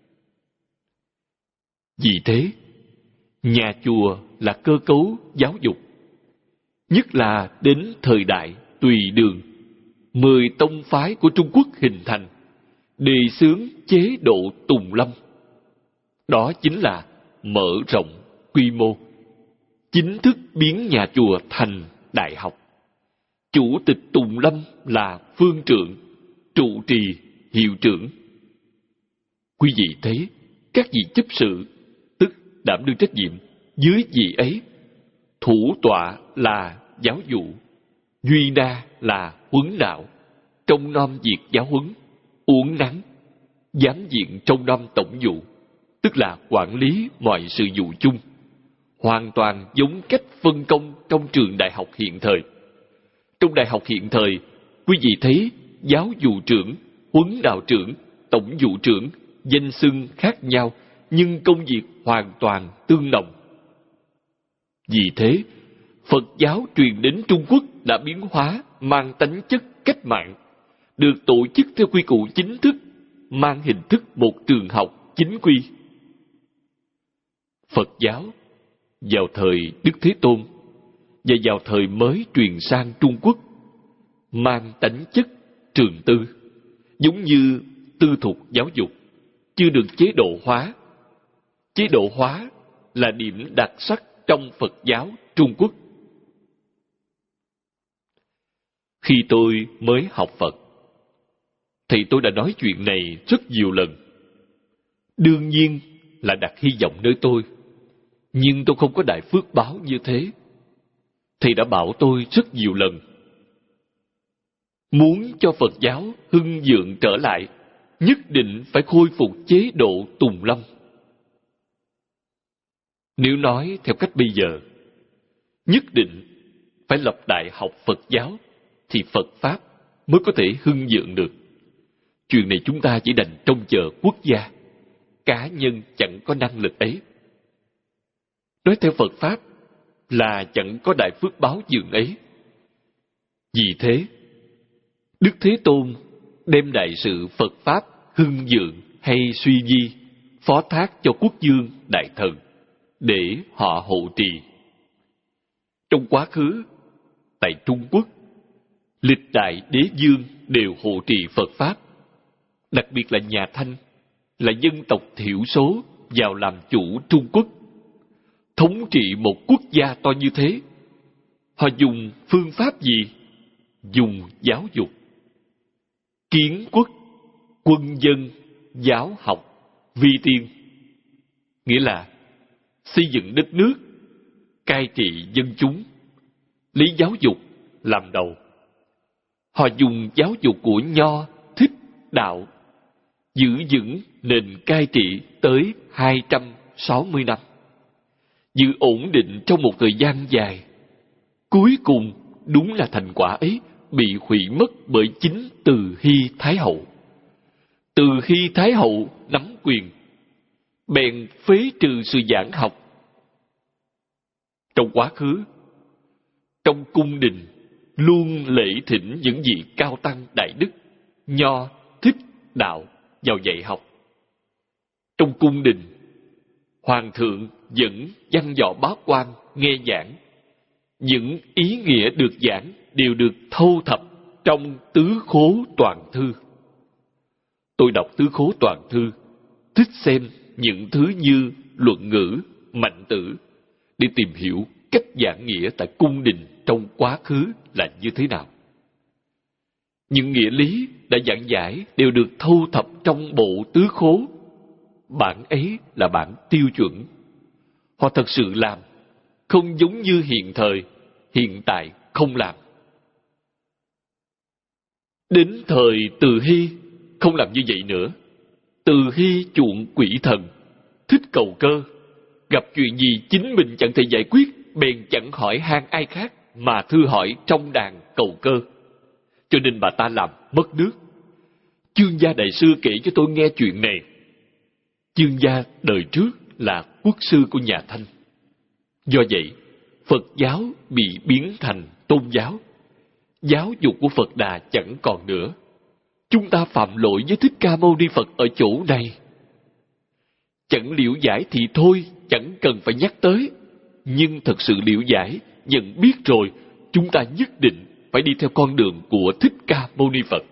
Vì thế, nhà chùa là cơ cấu giáo dục. Nhất là đến thời đại Tùy Đường, mười tông phái của Trung Quốc hình thành, đề xướng chế độ Tùng Lâm. Đó chính là mở rộng quy mô, chính thức biến nhà chùa thành đại học. Chủ tịch Tùng Lâm là phương trượng, trụ trì hiệu trưởng. Quý vị thấy, các vị chấp sự, tức đảm đương trách nhiệm, dưới vị ấy, thủ tọa là giáo dụ, duy na là huấn đạo, trông nom việc giáo huấn, uốn nắn, giám diện trông nom tổng vụ, tức là quản lý mọi sự vụ chung, hoàn toàn giống cách phân công trong trường đại học hiện thời. Trong đại học hiện thời, quý vị thấy giáo vụ trưởng, huấn đạo trưởng, tổng vụ trưởng, danh xưng khác nhau, nhưng công việc hoàn toàn tương đồng. Vì thế, Phật giáo truyền đến Trung Quốc đã biến hóa, mang tánh chất cách mạng, được tổ chức theo quy củ chính thức, mang hình thức một trường học chính quy. Phật giáo vào thời Đức Thế Tôn và vào thời mới truyền sang Trung Quốc mang tánh chất trường tư, giống như tư thục giáo dục, chưa được chế độ hóa. Chế độ hóa là điểm đặc sắc trong Phật giáo Trung Quốc. Khi tôi mới học Phật, thầy tôi đã nói chuyện này rất nhiều lần. Đương nhiên là đặt hy vọng nơi tôi, nhưng tôi không có đại phước báo như thế. Thầy đã bảo tôi rất nhiều lần, muốn cho Phật giáo hưng vượng trở lại, nhất định phải khôi phục chế độ tùng lâm. Nếu nói theo cách bây giờ, nhất định phải lập đại học Phật giáo, thì Phật Pháp mới có thể hưng vượng được. Chuyện này chúng ta chỉ đành trông chờ quốc gia, cá nhân chẳng có năng lực ấy. Nói theo Phật Pháp là chẳng có đại phước báo dường ấy. Vì thế, Đức Thế Tôn đem đại sự Phật Pháp hưng vượng hay suy vi phó thác cho quốc vương đại thần để họ hộ trì. Trong quá khứ, tại Trung Quốc, lịch đại đế vương đều hộ trì Phật Pháp, đặc biệt là nhà Thanh, là dân tộc thiểu số vào làm chủ Trung Quốc, thống trị một quốc gia to như thế. Họ dùng phương pháp gì? Dùng giáo dục. Kiến quốc, quân dân, giáo học, vi tiên. Nghĩa là xây dựng đất nước, cai trị dân chúng, lấy giáo dục làm đầu. Họ dùng giáo dục của Nho, Thích, Đạo, giữ vững nền cai trị tới hai trăm sáu mươi năm, giữ ổn định trong một thời gian dài. Cuối cùng, đúng là thành quả ấy bị hủy mất bởi chính Từ Hy Thái Hậu. Từ Hy Thái Hậu nắm quyền, bèn phế trừ sự giảng học. Trong quá khứ, trong cung đình luôn lễ thỉnh những vị cao tăng đại đức, Nho, Thích, Đạo vào dạy học. Trong cung đình, hoàng thượng dẫn văn võ bá quan nghe giảng. Những ý nghĩa được giảng đều được thâu thập trong Tứ Khố Toàn Thư. Tôi đọc Tứ Khố Toàn Thư, thích xem những thứ như luận ngữ, mạnh tử, để tìm hiểu cách giảng nghĩa tại cung đình trong quá khứ là như thế nào. Những nghĩa lý đã giảng giải đều được thu thập trong bộ Tứ Khố. Bản ấy là bản tiêu chuẩn. Họ thật sự làm, không giống như hiện thời, hiện tại không làm. Đến thời Từ Hy không làm như vậy nữa. Từ Hy chuộng quỷ thần, thích cầu cơ, gặp chuyện gì chính mình chẳng thể giải quyết, bèn chẳng hỏi han ai khác mà thư hỏi trong đàn cầu cơ. Cho nên bà ta làm mất nước. Chương gia đại sư kể cho tôi nghe chuyện này. Chương gia đời trước là quốc sư của nhà Thanh. Do vậy, Phật giáo bị biến thành tôn giáo. Giáo dục của Phật Đà chẳng còn nữa. Chúng ta phạm lỗi với Thích Ca Mâu Ni Phật ở chỗ này. Chẳng liễu giải thì thôi, chẳng cần phải nhắc tới. Nhưng thật sự liễu giải, nhận biết rồi, chúng ta nhất định phải đi theo con đường của Thích Ca Mâu Ni Phật.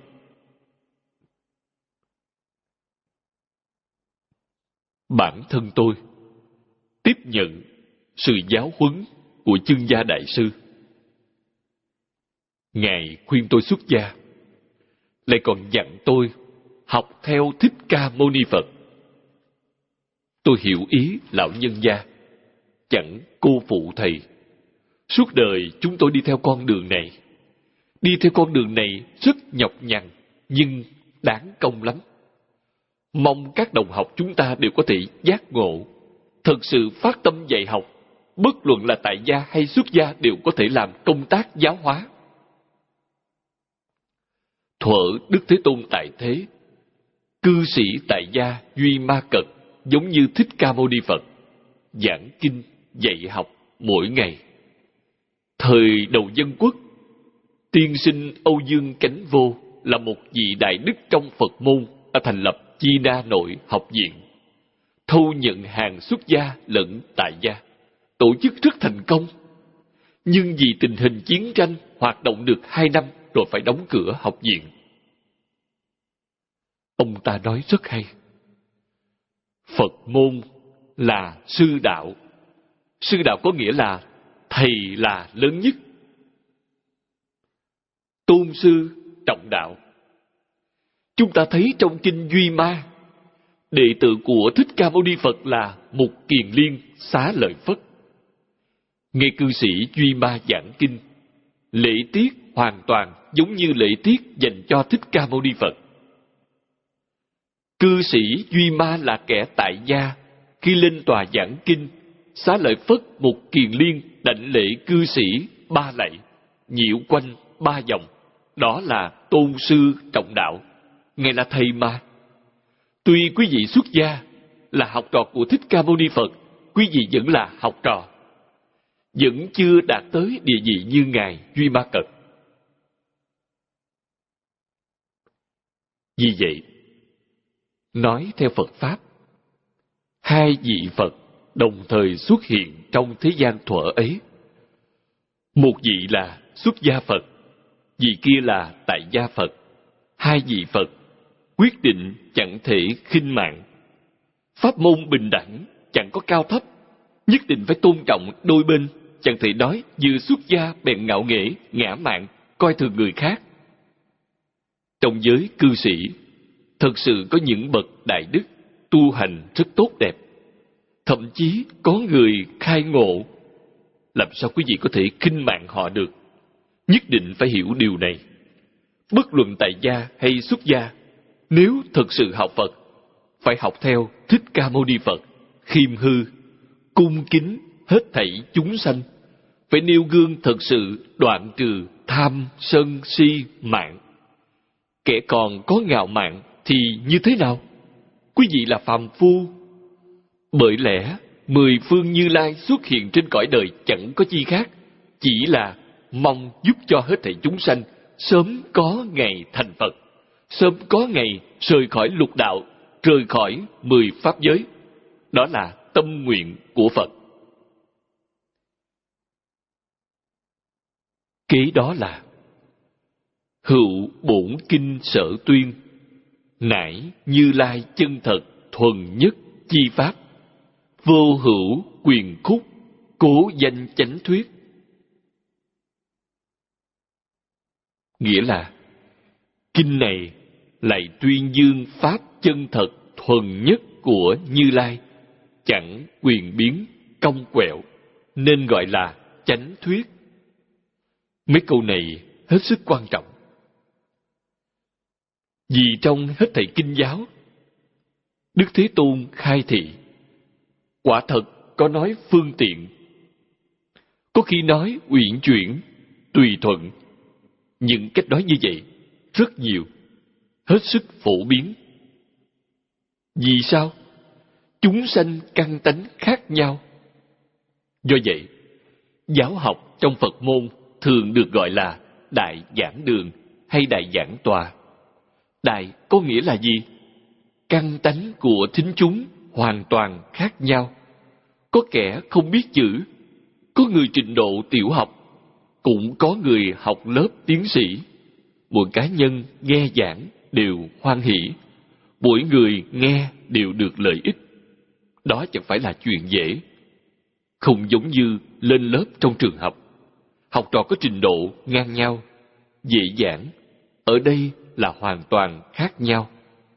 Bản thân tôi tiếp nhận sự giáo huấn của Chương gia đại sư. Ngài khuyên tôi xuất gia, lại còn dặn tôi học theo Thích Ca Mâu Ni Phật. Tôi hiểu ý lão nhân gia, chẳng cô phụ thầy. Suốt đời chúng tôi đi theo con đường này. Đi theo con đường này rất nhọc nhằn, nhưng đáng công lắm. Mong các đồng học chúng ta đều có thể giác ngộ, thật sự phát tâm dạy học, bất luận là tại gia hay xuất gia đều có thể làm công tác giáo hóa. Thuở Đức Thế Tôn tại thế, cư sĩ tại gia Duy Ma Cật giống như Thích Ca Mâu Ni Phật, giảng kinh, dạy học mỗi ngày. Thời đầu dân quốc, tiên sinh Âu Dương Cánh Vô là một vị đại đức trong Phật môn đã thành lập Chi Na Nội học viện, thu nhận hàng xuất gia lẫn tại gia, tổ chức rất thành công. Nhưng vì tình hình chiến tranh hoạt động được hai năm rồi phải đóng cửa học viện. Ông ta nói rất hay. Phật môn là sư đạo. Sư đạo có nghĩa là thầy là lớn nhất. Tôn sư trọng đạo. Chúng ta thấy trong kinh Duy Ma, đệ tử của Thích Ca Mâu Ni Phật là Mục Kiền Liên Xá Lợi Phất. Nghe cư sĩ Duy Ma giảng kinh, lễ tiết hoàn toàn giống như lễ tiết dành cho Thích Ca Mâu Ni Phật. Cư sĩ Duy Ma là kẻ tại gia, khi lên tòa giảng kinh, Xá Lợi Phất một kiền liên đảnh lễ cư sĩ ba lạy, nhiễu quanh ba vòng. Đó là tôn sư trọng đạo, Ngài là thầy mà. Tuy quý vị xuất gia là học trò của Thích Ca Mâu Ni Phật, quý vị vẫn là học trò, vẫn chưa đạt tới địa vị như Ngài Duy Ma Cật. Vì vậy, nói theo Phật Pháp, hai vị Phật đồng thời xuất hiện trong thế gian thuở ấy. Một vị là xuất gia Phật, vị kia là tại gia Phật. Hai vị Phật quyết định chẳng thể khinh mạng. Pháp môn bình đẳng, chẳng có cao thấp, nhất định phải tôn trọng đôi bên, chẳng thể nói vừa xuất gia bèn ngạo nghễ, ngã mạn, coi thường người khác. Trong giới cư sĩ, thật sự có những bậc đại đức, tu hành rất tốt đẹp. Thậm chí có người khai ngộ. Làm sao quý vị có thể khinh mạng họ được? Nhất định phải hiểu điều này. Bất luận tại gia hay xuất gia, nếu thật sự học Phật, phải học theo Thích Ca Mâu Ni Phật, khiêm hư, cung kính hết thảy chúng sanh, phải nêu gương thật sự đoạn trừ tham, sân, si, mạng. Kẻ còn có ngạo mạn thì như thế nào? Quý vị là phàm phu. Bởi lẽ mười phương Như Lai xuất hiện trên cõi đời chẳng có chi khác, chỉ là mong giúp cho hết thảy chúng sanh sớm có ngày thành Phật, sớm có ngày rời khỏi lục đạo, rời khỏi mười pháp giới. Đó là tâm nguyện của Phật. Kế đó là hữu bổn kinh sở tuyên, nải Như Lai chân thật thuần nhất chi pháp, vô hữu quyền khúc cố danh chánh thuyết. Nghĩa là kinh này lại tuyên dương pháp chân thật thuần nhất của Như Lai, chẳng quyền biến cong quẹo, nên gọi là chánh thuyết. Mấy câu này hết sức quan trọng. Vì trong hết thảy kinh giáo, Đức Thế Tôn khai thị, quả thật có nói phương tiện, có khi nói uyển chuyển, tùy thuận. Những cách nói như vậy rất nhiều, hết sức phổ biến. Vì sao? Chúng sanh căn tánh khác nhau. Do vậy, giáo học trong Phật môn thường được gọi là đại giảng đường hay đại giảng tòa. Đại có nghĩa là gì? Căn tánh của thính chúng hoàn toàn khác nhau. Có kẻ không biết chữ, có người trình độ tiểu học, cũng có người học lớp tiến sĩ. Mỗi cá nhân nghe giảng đều hoan hỷ, mỗi người nghe đều được lợi ích. Đó chẳng phải là chuyện dễ. Không giống như lên lớp trong trường học, học trò có trình độ ngang nhau, dễ dàng. Ở đây là hoàn toàn khác nhau.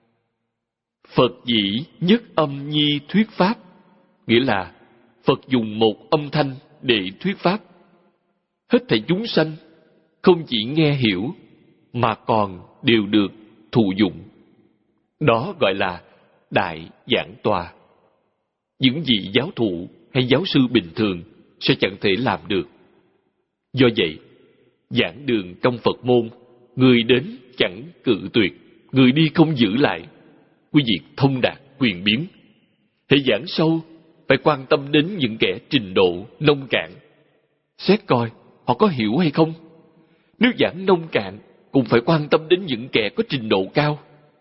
Phật dĩ nhất âm nhi thuyết pháp, nghĩa là Phật dùng một âm thanh để thuyết pháp. Hết thảy chúng sanh không chỉ nghe hiểu mà còn đều được thụ dụng. Đó gọi là đại giảng tòa. Những vị giáo thụ hay giáo sư bình thường sẽ chẳng thể làm được. Do vậy, giảng đường trong Phật môn, người đến chẳng cự tuyệt, người đi không giữ lại. Quý vị thông đạt quyền biến. Hãy giảng sâu, phải quan tâm đến những kẻ trình độ nông cạn. Xét coi họ có hiểu hay không. Nếu giảng nông cạn, cũng phải quan tâm đến những kẻ có trình độ cao.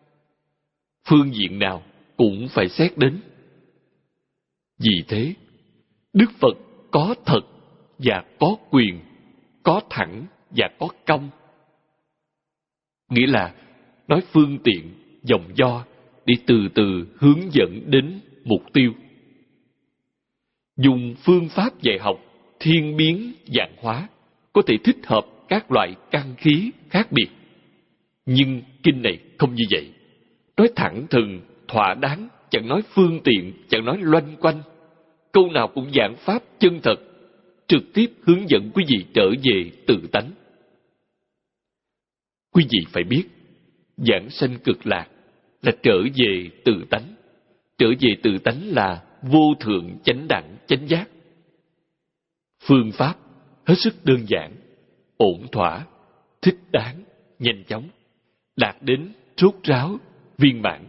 Phương diện nào cũng phải xét đến. Vì thế, Đức Phật có thật và có quyền, có thẳng và có công. Nghĩa là nói phương tiện, dòng do để từ từ hướng dẫn đến mục tiêu. Dùng phương pháp dạy học thiên biến vạn hóa, có thể thích hợp các loại căn khí khác biệt. Nhưng kinh này không như vậy. Nói thẳng thừng, thỏa đáng, chẳng nói phương tiện, chẳng nói loanh quanh. Câu nào cũng giảng pháp chân thật, trực tiếp hướng dẫn quý vị trở về tự tánh. Quý vị phải biết, giảng sanh cực lạc là trở về tự tánh. Trở về tự tánh là vô thượng chánh đẳng chánh giác. Phương pháp hết sức đơn giản, ổn thỏa, thích đáng, nhanh chóng, đạt đến rốt ráo, viên mãn.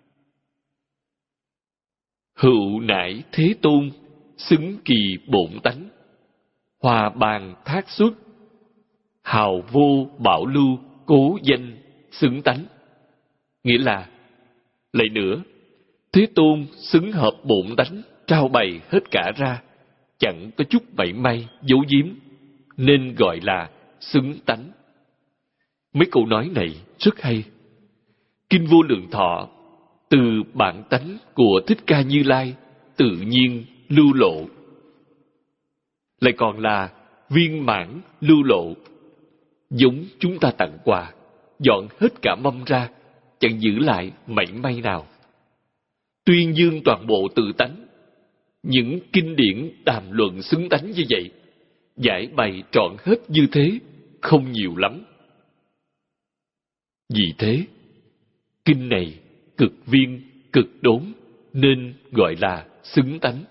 Hữu nải Thế Tôn, xứng kỳ bổn tánh, hòa bàn thác xuất, hào vô bảo lưu, cố danh xứng tánh. Nghĩa là, lại nữa, Thế Tôn xứng hợp bổn tánh, trao bày hết cả ra, chẳng có chút mảy may giấu giếm, nên gọi là xứng tánh. Mấy câu nói này rất hay. Kinh Vô Lượng Thọ từ bản tánh của Thích Ca Như Lai tự nhiên lưu lộ, lại còn là viên mãn lưu lộ, giống chúng ta tặng quà, dọn hết cả mâm ra, chẳng giữ lại mảy may nào. Tuyên dương toàn bộ tự tánh, những kinh điển đàm luận xứng tánh như vậy, giải bày trọn hết như thế, không nhiều lắm. Vì thế, kinh này cực viên, cực đốn, nên gọi là xứng tánh.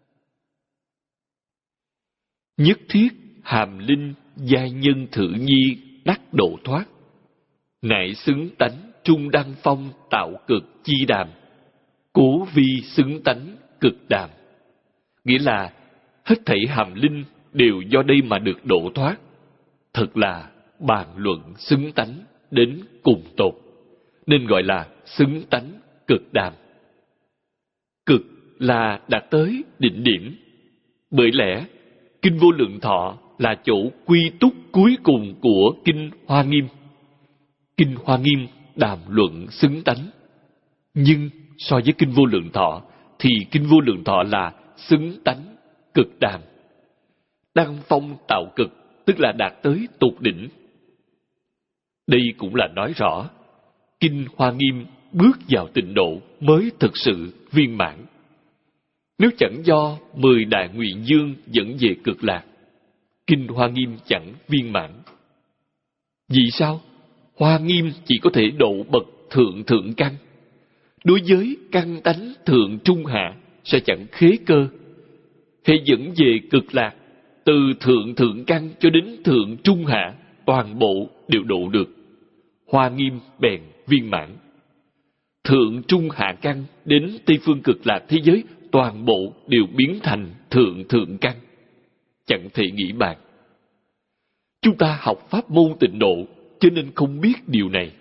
Nhất thiết hàm linh giai nhân thử nhi đắc độ thoát, nại xứng tánh trung đăng phong tạo cực chi đàm, cố vi xứng tánh cực đàm. Nghĩa là hết thảy hàm linh đều do đây mà được độ thoát. Thật là bàn luận xứng tánh đến cùng tột, nên gọi là xứng tánh cực đàm. Cực là đạt tới đỉnh điểm. Bởi lẽ Kinh Vô Lượng Thọ là chỗ quy túc cuối cùng của Kinh Hoa Nghiêm. Kinh Hoa Nghiêm đàm luận xứng tánh, nhưng so với Kinh Vô Lượng Thọ thì Kinh Vô Lượng Thọ là xứng tánh cực đàm. Đăng phong tạo cực, tức là đạt tới tột đỉnh. Đây cũng là nói rõ Kinh Hoa Nghiêm bước vào tịnh độ mới thực sự viên mãn. Nếu chẳng do mười đại nguyện dương dẫn về cực lạc, Kinh Hoa Nghiêm chẳng viên mãn. Vì sao? Hoa Nghiêm chỉ có thể độ bậc thượng thượng căn. Đối với căn tánh thượng trung hạ sẽ chẳng khế cơ. Hệ dẫn về cực lạc, từ thượng thượng căn cho đến thượng trung hạ, toàn bộ đều độ được. Hoa Nghiêm bèn viên mãn. Thượng trung hạ căn đến Tây phương cực lạc thế giới, toàn bộ đều biến thành thượng thượng căn. Chẳng thể nghĩ bàn. Chúng ta học pháp môn tịnh độ, cho nên không biết điều này.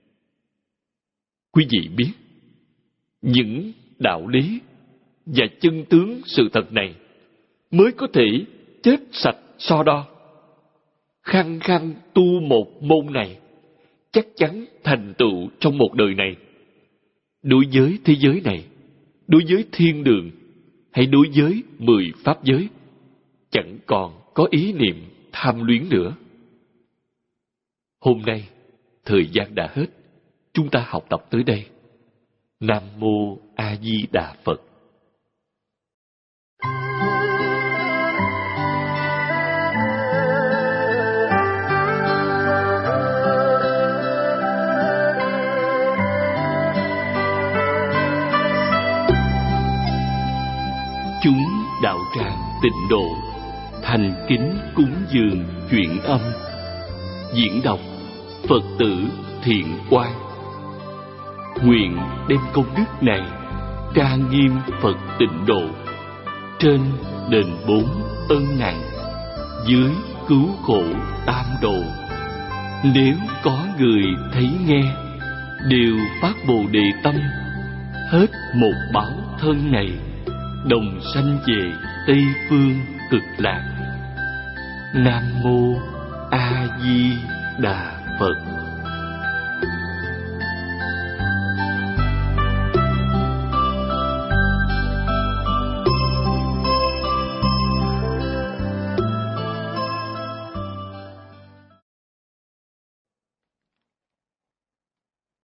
Quý vị biết, những đạo lý và chân tướng sự thật này mới có thể chết sạch so đo. Khăng khăng tu một môn này, chắc chắn thành tựu trong một đời này. Đối với thế giới này, đối với thiên đường, hay đối với mười pháp giới, chẳng còn có ý niệm tham luyến nữa. Hôm nay, thời gian đã hết, chúng ta học tập tới đây. Nam Mô A Di Đà Phật. Chúng đạo tràng tịnh độ thành kính cúng dường chuyển âm. Diễn đọc Phật tử Thiện Quang. Nguyện đem công đức này trang nghiêm Phật tịnh độ, trên đền bốn ân nặng, dưới cứu khổ tam độ. Nếu có người thấy nghe, đều phát Bồ Đề tâm, hết một báo thân này, đồng sanh về Tây phương cực lạc. Nam Mô A Di Đà Phật.